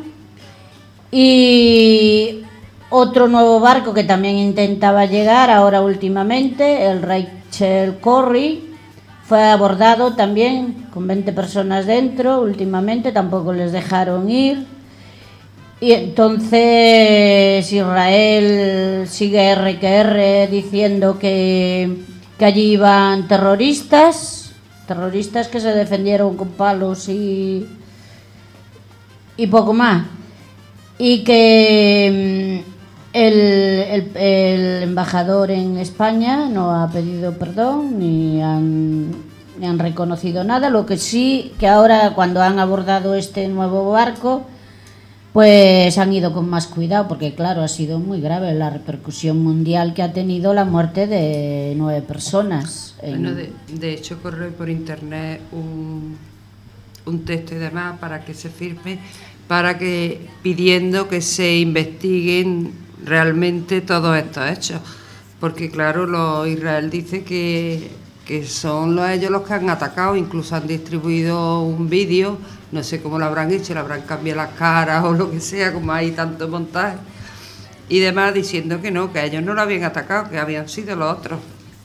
Y otro nuevo barco que también intentaba llegar ahora últimamente, el Rachel Corrie, fue abordado también con 20 personas dentro. Últimamente tampoco les dejaron ir. Y entonces Israel sigue R que R diciendo que allí iban terroristas que se defendieron con palos y poco más. Y que el embajador en España no ha pedido perdón ni han reconocido nada. Lo que sí, que ahora cuando han abordado este nuevo barco, pues han ido con más cuidado, porque claro, ha sido muy grave la repercusión mundial que ha tenido la muerte de 9 personas. Bueno, de hecho corre por internet un texto y demás para que se firme, pidiendo que se investiguen realmente todos estos hechos, porque claro, Israel dice que son ellos los que han atacado. Incluso han distribuido un vídeo, no sé cómo lo habrán hecho, le habrán cambiado las caras o lo que sea, como hay tanto montaje y demás, diciendo que no, que ellos no lo habían atacado, que habían sido los otros.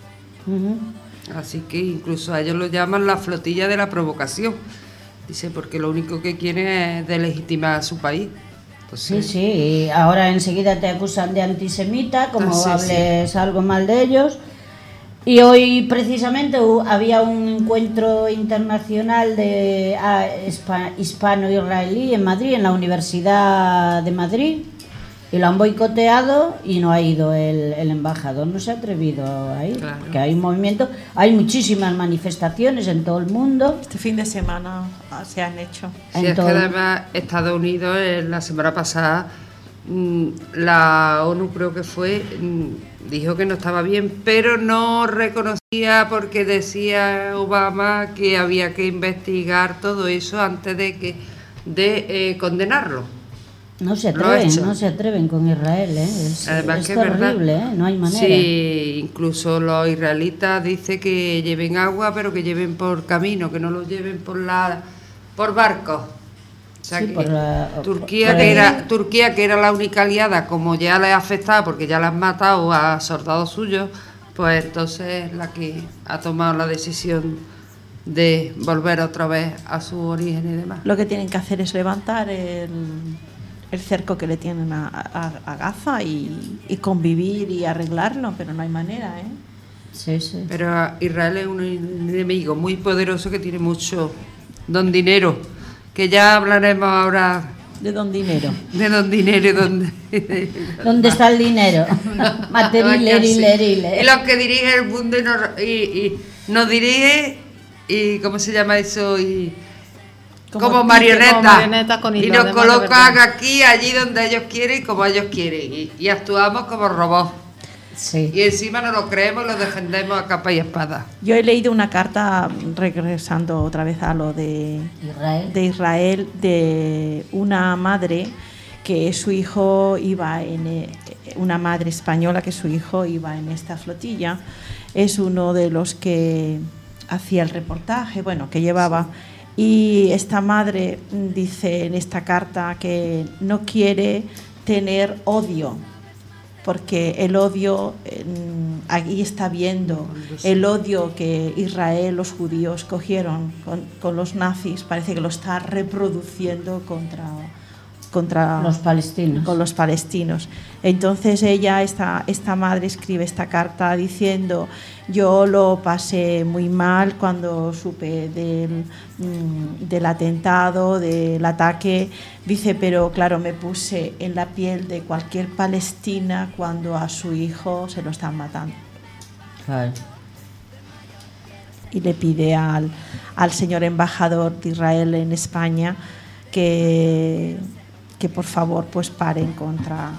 Así que incluso a ellos lo llaman la flotilla de la provocación, dice, porque lo único que quieren es delegitimar a su país. Entonces, sí, y ahora enseguida te acusan de antisemita, como hables algo mal de ellos. Y hoy precisamente había un encuentro internacional de hispano-israelí en Madrid, en la Universidad de Madrid, y lo han boicoteado y no ha ido el embajador, no se ha atrevido a ir, claro. Porque hay un movimiento, hay muchísimas manifestaciones en todo el mundo. Este fin de semana se han hecho. Sí, es que además Estados Unidos la semana pasada, la ONU creo que fue, dijo que no estaba bien, pero no reconocía, porque decía Obama que había que investigar todo eso antes de condenarlo. No se atreven con Israel, es terrible, no hay manera. Sí, incluso los israelitas dicen que lleven agua, pero que lleven por camino, que no lo lleven por barcos. O sea, sí, Turquía, que era la única aliada, como ya le ha afectado porque ya le han matado a soldados suyos, pues entonces es la que ha tomado la decisión de volver otra vez a su origen y demás. Lo que tienen que hacer es levantar el cerco que le tienen a Gaza y convivir y arreglarlo, pero no hay manera, ¿eh? Sí, sí. Pero Israel es un enemigo muy poderoso que tiene mucho don dinero, que ya hablaremos ahora. ¿De don dinero? De don dinero, ¿Dónde está el dinero? Y los que dirigen el mundo y nos dirige, y ¿cómo se llama eso? Y como marionetas y nos colocan aquí, allí donde ellos quieren y como ellos quieren, y actuamos como robots. Sí. Y encima no lo creemos y lo defendemos a capa y espada. Yo he leído una carta, regresando otra vez a lo de Israel, de una madre que su hijo iba una madre española que su hijo iba en esta flotilla. Es uno de los que hacía el reportaje, que llevaba. Y esta madre dice en esta carta que no quiere tener odio, porque el odio, ahí está viendo el odio que Israel, los judíos cogieron con los nazis, parece que lo está reproduciendo contra los palestinos. Con los palestinos. Entonces ella, esta madre, escribe esta carta diciendo: yo lo pasé muy mal cuando supe del atentado, del ataque. Dice, pero claro, me puse en la piel de cualquier palestina cuando a su hijo se lo están matando. Claro. y le pide al señor embajador de Israel en España que por favor pues paren contra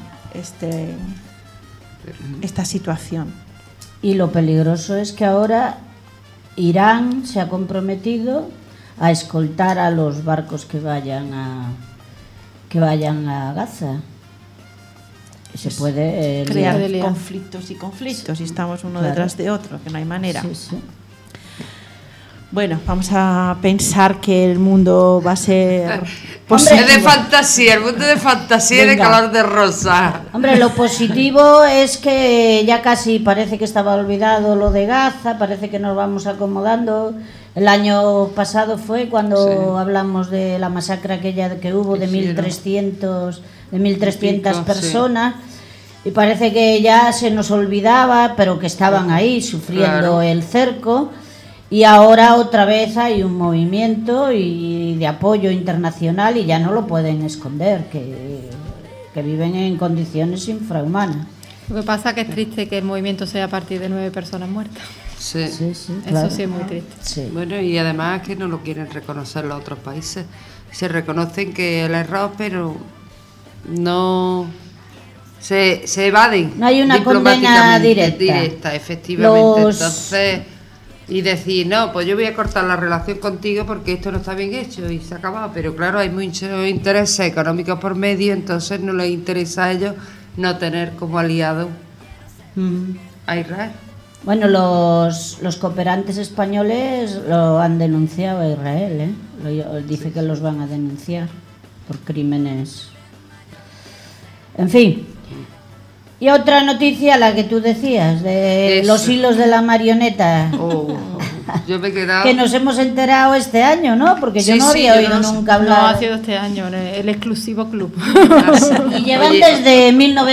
esta situación. Y lo peligroso es que ahora Irán se ha comprometido a escoltar a los barcos que vayan a Gaza. Se puede crear conflictos y estamos uno detrás de otro, que no hay manera. Sí, sí. Bueno, vamos a pensar que el mundo va a ser es de fantasía, el mundo de fantasía. Venga. De color de rosa. Hombre, lo positivo es que ya casi parece que estaba olvidado lo de Gaza, parece que nos vamos acomodando. El año pasado fue cuando hablamos de la masacre aquella que hubo de 1.300 personas, y parece que ya se nos olvidaba, pero que estaban ahí sufriendo el cerco. Y ahora otra vez hay un movimiento y de apoyo internacional y ya no lo pueden esconder, que viven en condiciones infrahumanas. Lo que pasa es que es triste que el movimiento sea a partir de 9 personas muertas. Sí, claro. Eso sí es muy triste. Sí. Bueno, y además que no lo quieren reconocer los otros países. Se reconocen que el error, pero no se evaden. No hay una condena directa, efectivamente. Entonces, y decir, no, pues yo voy a cortar la relación contigo porque esto no está bien hecho y se ha acabado. Pero claro, hay muchos intereses económicos por medio, entonces no les interesa a ellos no tener como aliado a Israel. Bueno, los cooperantes españoles lo han denunciado a Israel, dice que los van a denunciar por crímenes. En fin. Y otra noticia, la que tú decías, de los hilos de la marioneta. Yo me he quedado... Que nos hemos enterado este año, ¿no? Porque yo no había oído nunca hablar. No, ha sido este año, el exclusivo club. Y llevan desde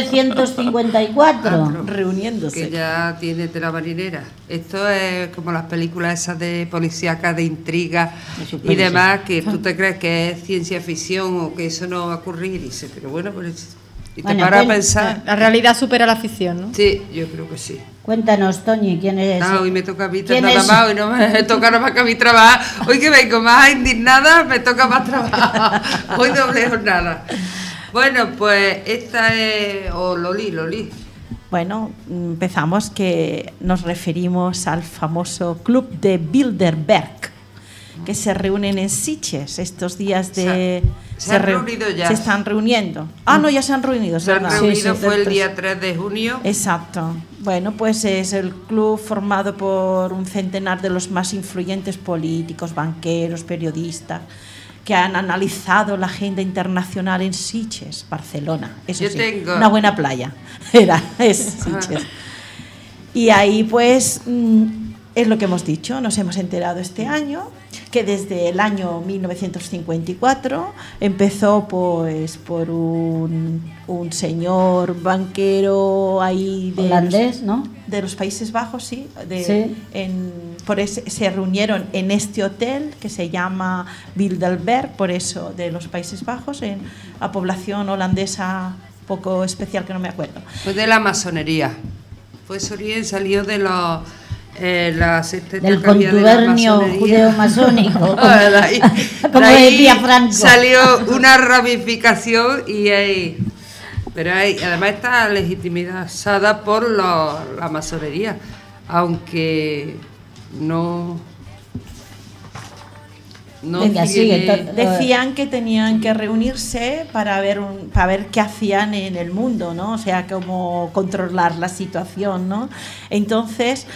1954 reuniéndose. Que ya tiene tela marinera. Esto es como las películas esas de policíacas, de intriga y demás, que tú te crees que es ciencia ficción o que eso no va a ocurrir. Y dices, pero bueno, pues... Y te para a pensar. La realidad supera la ficción, ¿no? Sí, yo creo que sí. Cuéntanos, Toñi, ¿quién es? No, hoy me toca a mí nada más, hoy no me toca nada más que a mí trabajar. Hoy que vengo más indignada, me toca más trabajar. Hoy doble jornada. Bueno, pues esta es... Loli. Bueno, empezamos que nos referimos al famoso club de Bilderberg, que se reúnen en Sitges estos días de... Se han reunido ya. Se están reuniendo. No, ya se han reunido. Se han reunido, fue el día 3 de junio. Exacto. Bueno, pues es el club formado por un centenar de los más influyentes políticos, banqueros, periodistas, que han analizado la agenda internacional en Sitges, Barcelona. Eso sí, una buena playa. Es Sitges. Y ahí pues... es lo que hemos dicho, nos hemos enterado este año que desde el año 1954 empezó pues por un señor banquero ahí de holandés, ¿no? De los Países Bajos, sí. Se reunieron en este hotel que se llama Bilderberg, por eso de los Países Bajos, en la población holandesa poco especial que no me acuerdo. Fue de la masonería. Fue Sorien, salió de los... del contubernio judeo-masónico, como decía Franco. Salió una ramificación pero además está legitimizada por la masonería, aunque no decían que tenían que reunirse para ver qué hacían en el mundo, ¿no? O sea, cómo controlar la situación, ¿no? Entonces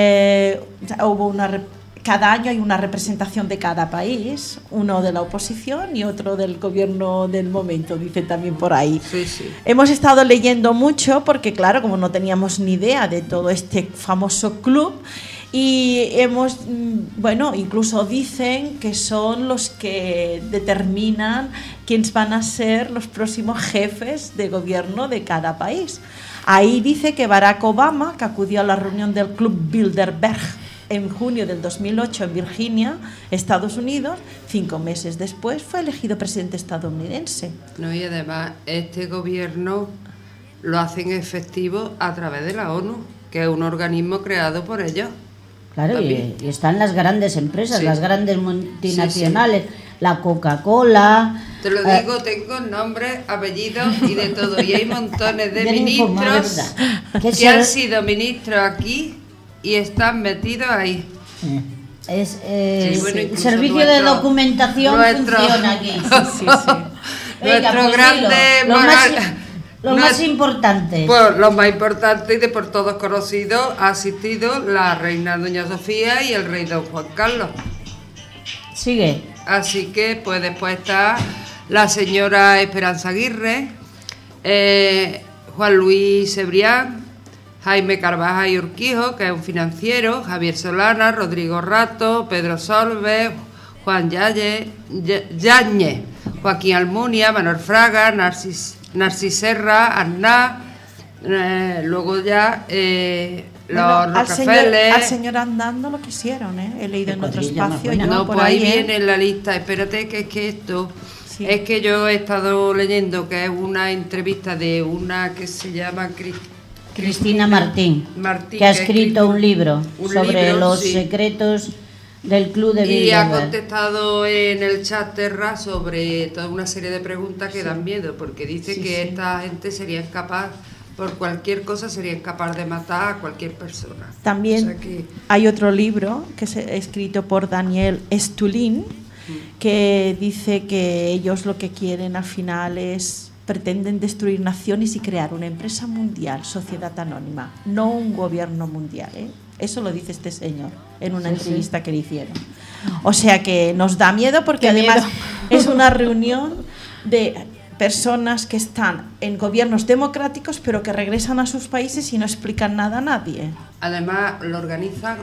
cada año hay una representación de cada país, uno de la oposición y otro del gobierno del momento, dice también por ahí. Sí. Hemos estado leyendo mucho porque, claro, como no teníamos ni idea de todo este famoso club, y incluso dicen que son los que determinan quiénes van a ser los próximos jefes de gobierno de cada país. Ahí dice que Barack Obama, que acudió a la reunión del Club Bilderberg en junio del 2008 en Virginia, Estados Unidos, 5 meses después fue elegido presidente estadounidense. No, y además este gobierno lo hacen efectivo a través de la ONU, que es un organismo creado por ellos. Claro, y están las grandes empresas, Sí. las grandes multinacionales, la Coca-Cola. Te lo digo, tengo nombre, apellido y de todo. Y hay montones de Bien informado, ministros ¿verdad? que Que han se- sido ministros aquí y están metidos ahí. Es, Sí, bueno, el incluso servicio de documentación funciona aquí. Sí, sí. Venga, Nuestro pues grande dilo, moral- lo más importante. Pues lo más importante y de por todos conocido ha asistido la reina doña Sofía y el rey don Juan Carlos. Sigue. Así que pues después está la señora Esperanza Aguirre, Juan Luis Cebrián, Jaime Carvajal y Urquijo, que es un financiero, Javier Solana, Rodrigo Rato, Pedro Solves, Juan Yáñez, Joaquín Almunia, Manuel Fraga, Narcis Serra, Aznar, luego ya los Rockefeller. al señor Andando lo quisieron, ¿eh? He leído en otro cuadrilla más espacio. buena. yo No, por pues ahí ¿eh? viene en la lista. Espérate, que es que esto... Sí. Es que yo he estado leyendo que es una entrevista de una que se llama Cristina Martín, Martín, que ha escrito un libro un sobre libro, los sí. secretos del club de Y ha Bilderberg. contestado en el chat Terra sobre toda una serie de preguntas que dan miedo, porque dice que esta gente sería incapaz, por cualquier cosa sería incapaz de matar a cualquier persona. También O sea que- hay otro libro que es escrito por Daniel Stulin que dice que ellos lo que quieren al final es pretenden destruir naciones y crear una empresa mundial, sociedad anónima, no un gobierno mundial, ¿eh? Eso lo dice este señor en una entrevista que le hicieron. O sea que nos da miedo porque Qué además miedo. es una reunión de personas que están en gobiernos democráticos pero que regresan a sus países y no explican nada a nadie. Además, lo organizan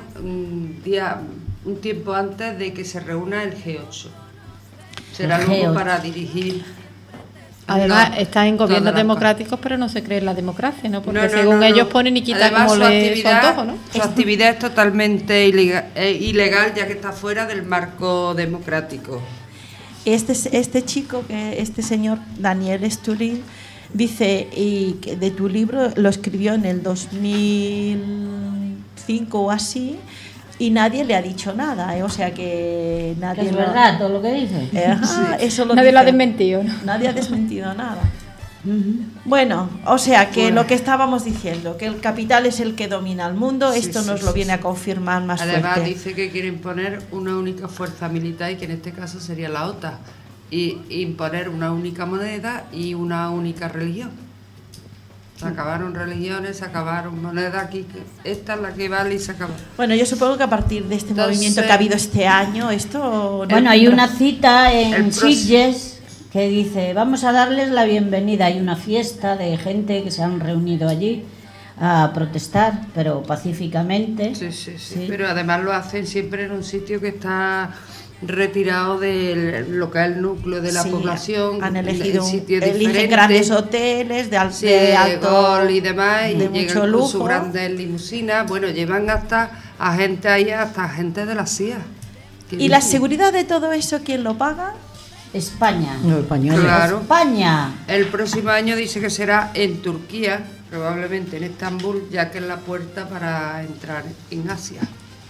un tiempo antes de que se reúna el G8. Será El luego G8. para dirigir. Además, No, está en gobiernos todas las democráticos, pero no se cree en la democracia, ¿no? Porque No, no, según no, ellos no. ponen y quitan Además, como su su actividad, antojo, ¿no? su actividad es totalmente ilegal, ya que está fuera del marco democrático. Este chico, este señor Daniel Stulin, dice y que de tu libro lo escribió en el 2005 o así y nadie le ha dicho nada, ¿eh? O sea que nadie Que es lo- verdad todo lo que dice. Ajá, eso lo Nadie lo ha dice. desmentido, ¿no? Nadie ha desmentido nada. Bueno, o sea que lo que estábamos diciendo, que el capital es el que domina el mundo, Sí, esto sí, nos sí, lo viene sí. a confirmar más Además, fuerte. dice que quieren poner una única fuerza militar y que en este caso sería la OTAN. Y imponer una única moneda y una única religión. Se acabaron religiones, se acabaron monedas aquí. Esta es la que vale y se acabó. Bueno, yo supongo que a partir de este Entonces- movimiento que ha habido este año, esto... Bueno, hay una cita en El próximo- Sitges que dice, vamos a darles la bienvenida. Hay una fiesta de gente que se han reunido allí a protestar, pero pacíficamente. Sí, sí, sí. Pero además lo hacen siempre en un sitio que está retirado de lo que es el núcleo de la Sí, población. han elegido en sitios eligen diferentes. grandes hoteles Sí, de alto gol y demás, y de llegan mucho con lujo. sus grandes limusinas. Bueno, llevan hasta a gente ahí, hasta gente de la CIA. Que ¿Y la vienen. seguridad de todo eso quién lo paga? España. Los españoles. Claro. España. El próximo año dice que será en Turquía, probablemente en Estambul, ya que es la puerta para entrar en Asia.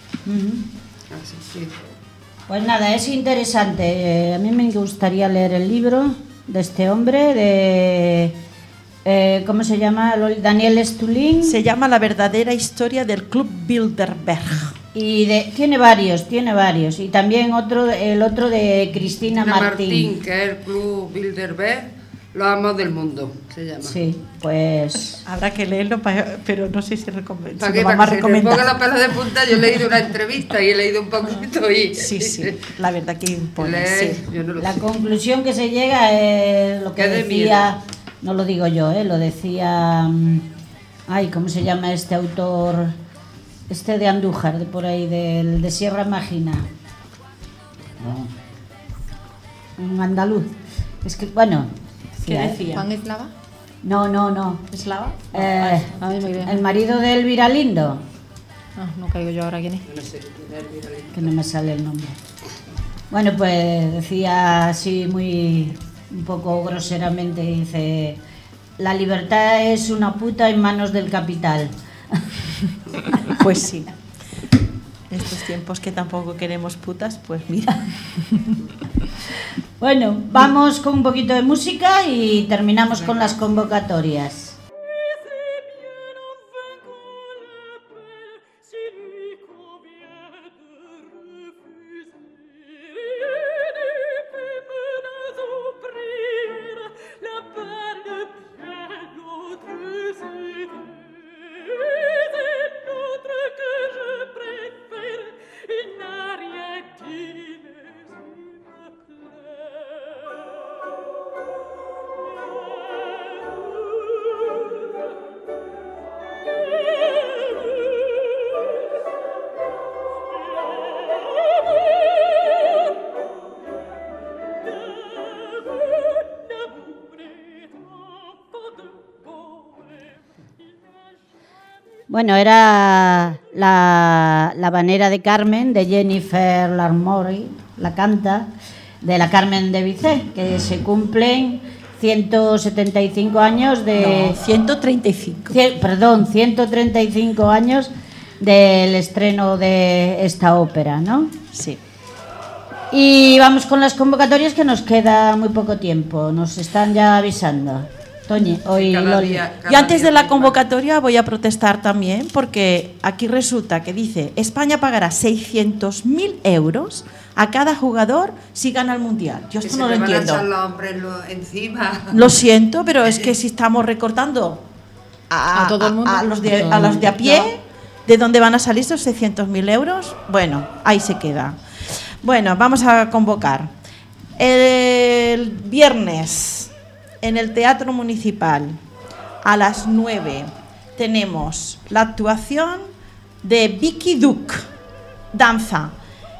Así que, Pues nada, es interesante. A mí me gustaría leer el libro de este hombre, de... ¿cómo se llama? Daniel Stulin. Se llama La verdadera historia del Club Bilderberg. Y tiene varios. Y también el otro de Cristina Martín. que es el Club Bilderberg, los amos del mundo, se llama. Sí, pues... Habrá que leerlo, pero no sé si, ¿Para lo qué? vamos a Para que se me ponga recomendar. la pela de punta. Yo he leído una entrevista y he leído un poquito y... Sí, sí, la verdad que impone. Leer, Sí. yo no lo La sé. conclusión que se llega es lo que Que de decía, no lo digo yo, lo decía, ay, ¿cómo se llama este autor? Este de Andújar, de por ahí, de Sierra Mágina. Un andaluz. Es que, bueno, ¿Qué decía, decía? ¿Juan Eslava? No. ¿Eslava? A mí me creo. El marido de Elvira Lindo, No caigo yo ahora quién es. No sé, que no me sale el nombre. Bueno, pues decía así un poco groseramente, dice, la libertad es una puta en manos del capital. Pues sí. En estos tiempos que tampoco queremos putas, pues mira. Bueno, vamos con un poquito de música y terminamos con las convocatorias. Bueno, era la habanera de Carmen, de Jennifer Larmori, la canta, de la Carmen de Bizet, que se cumplen 175 años de... No, 135. 135 años del estreno de esta ópera, ¿no? Sí. Y vamos con las convocatorias, que nos queda muy poco tiempo, nos están ya avisando. Toñi, hoy Loli. Y antes de la convocatoria voy a protestar también, porque aquí resulta que dice: España pagará 600.000 euros a cada jugador si gana el Mundial. Yo esto no lo entiendo. Van a echar los hombres encima. Lo siento, pero es que si estamos recortando a todo el mundo, a los de a pie, ¿de dónde van a salir esos 600.000 euros? Bueno, ahí se queda. Bueno, vamos a convocar. El viernes, en el Teatro Municipal, a las 9, tenemos la actuación de Vicky Duke, danza.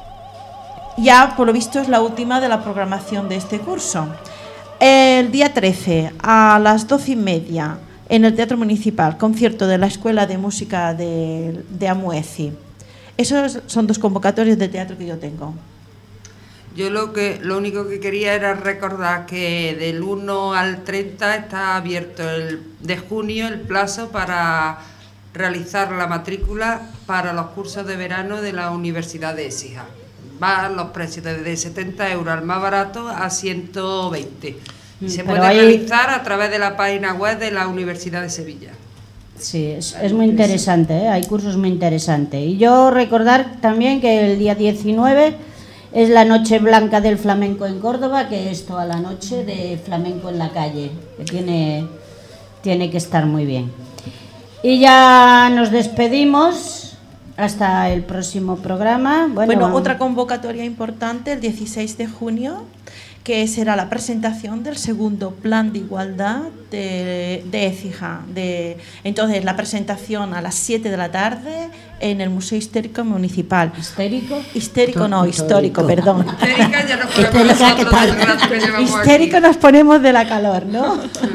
Ya, por lo visto, es la última de la programación de este curso. El día 13, a las 12:30, en el Teatro Municipal, concierto de la Escuela de Música de Amuezi. Esos son 2 convocatorios de teatro que yo tengo. Yo lo único que quería era recordar que del 1 al 30 está abierto de junio el plazo para realizar la matrícula para los cursos de verano de la Universidad de Écija. Van los precios desde 70 euros al más barato a 120. Se puede realizar a través de la página web de la Universidad de Sevilla. Sí, es muy interesante, ¿eh? Hay cursos muy interesantes. Y yo recordar también que el día 19 es la Noche Blanca del Flamenco en Córdoba, que es toda la noche de flamenco en la calle, que tiene que estar muy bien. Y ya nos despedimos hasta el próximo programa. Bueno, otra convocatoria importante, el 16 de junio, que será la presentación del segundo plan de igualdad de Écija. Entonces, la presentación a las 7 de la tarde en el Museo Histórico Municipal. ¿Histérico? Histórico, perdón. Histérica ya nos ponemos nosotros. Histérico nos ponemos de la calor, ¿no?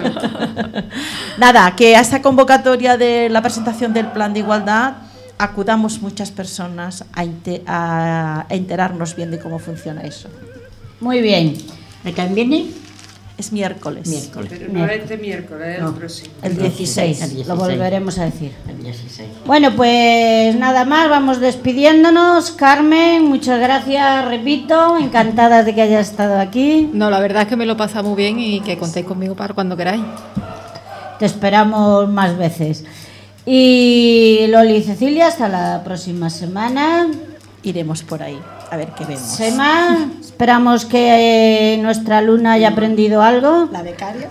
Nada, que a esta convocatoria de la presentación del plan de igualdad acudamos muchas personas a enterarnos bien de cómo funciona eso. Muy bien. ¿El que viene? Es miércoles. Pero no este miércoles, el próximo. El 16, lo volveremos a decir. El 16. Bueno, pues nada más, vamos despidiéndonos. Carmen, muchas gracias, repito, encantada de que hayas estado aquí. No, la verdad es que me lo pasa muy bien y que contéis conmigo para cuando queráis. Te esperamos más veces. Y Loli y Cecilia, hasta la próxima semana. Iremos por ahí, a ver qué vemos. Sema, esperamos que nuestra alumna haya aprendido algo. La becaria.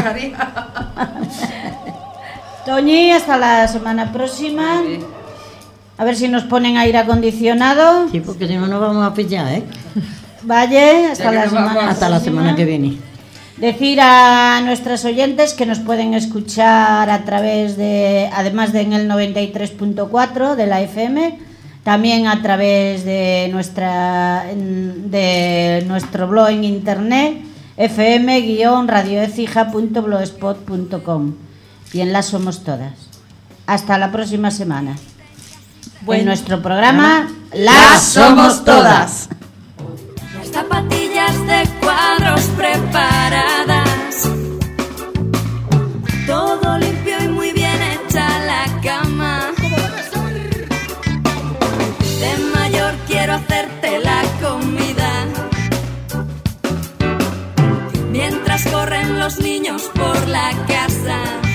Toñi, hasta la semana próxima. A ver si nos ponen aire acondicionado. Sí, porque si no nos vamos a pillar, ¿eh? Valle, hasta la semana que viene. Decir a nuestras oyentes que nos pueden escuchar a través de, además de en el 93.4 de la FM, también a través de nuestro blog en internet fm-radioecija.blogspot.com, y en las somos todas. Hasta la próxima semana. En nuestro programa Las Somos Todas. Las zapatillas de cuadros preparadas, todo limpio y muy bien hecha la cama. De los niños por la casa.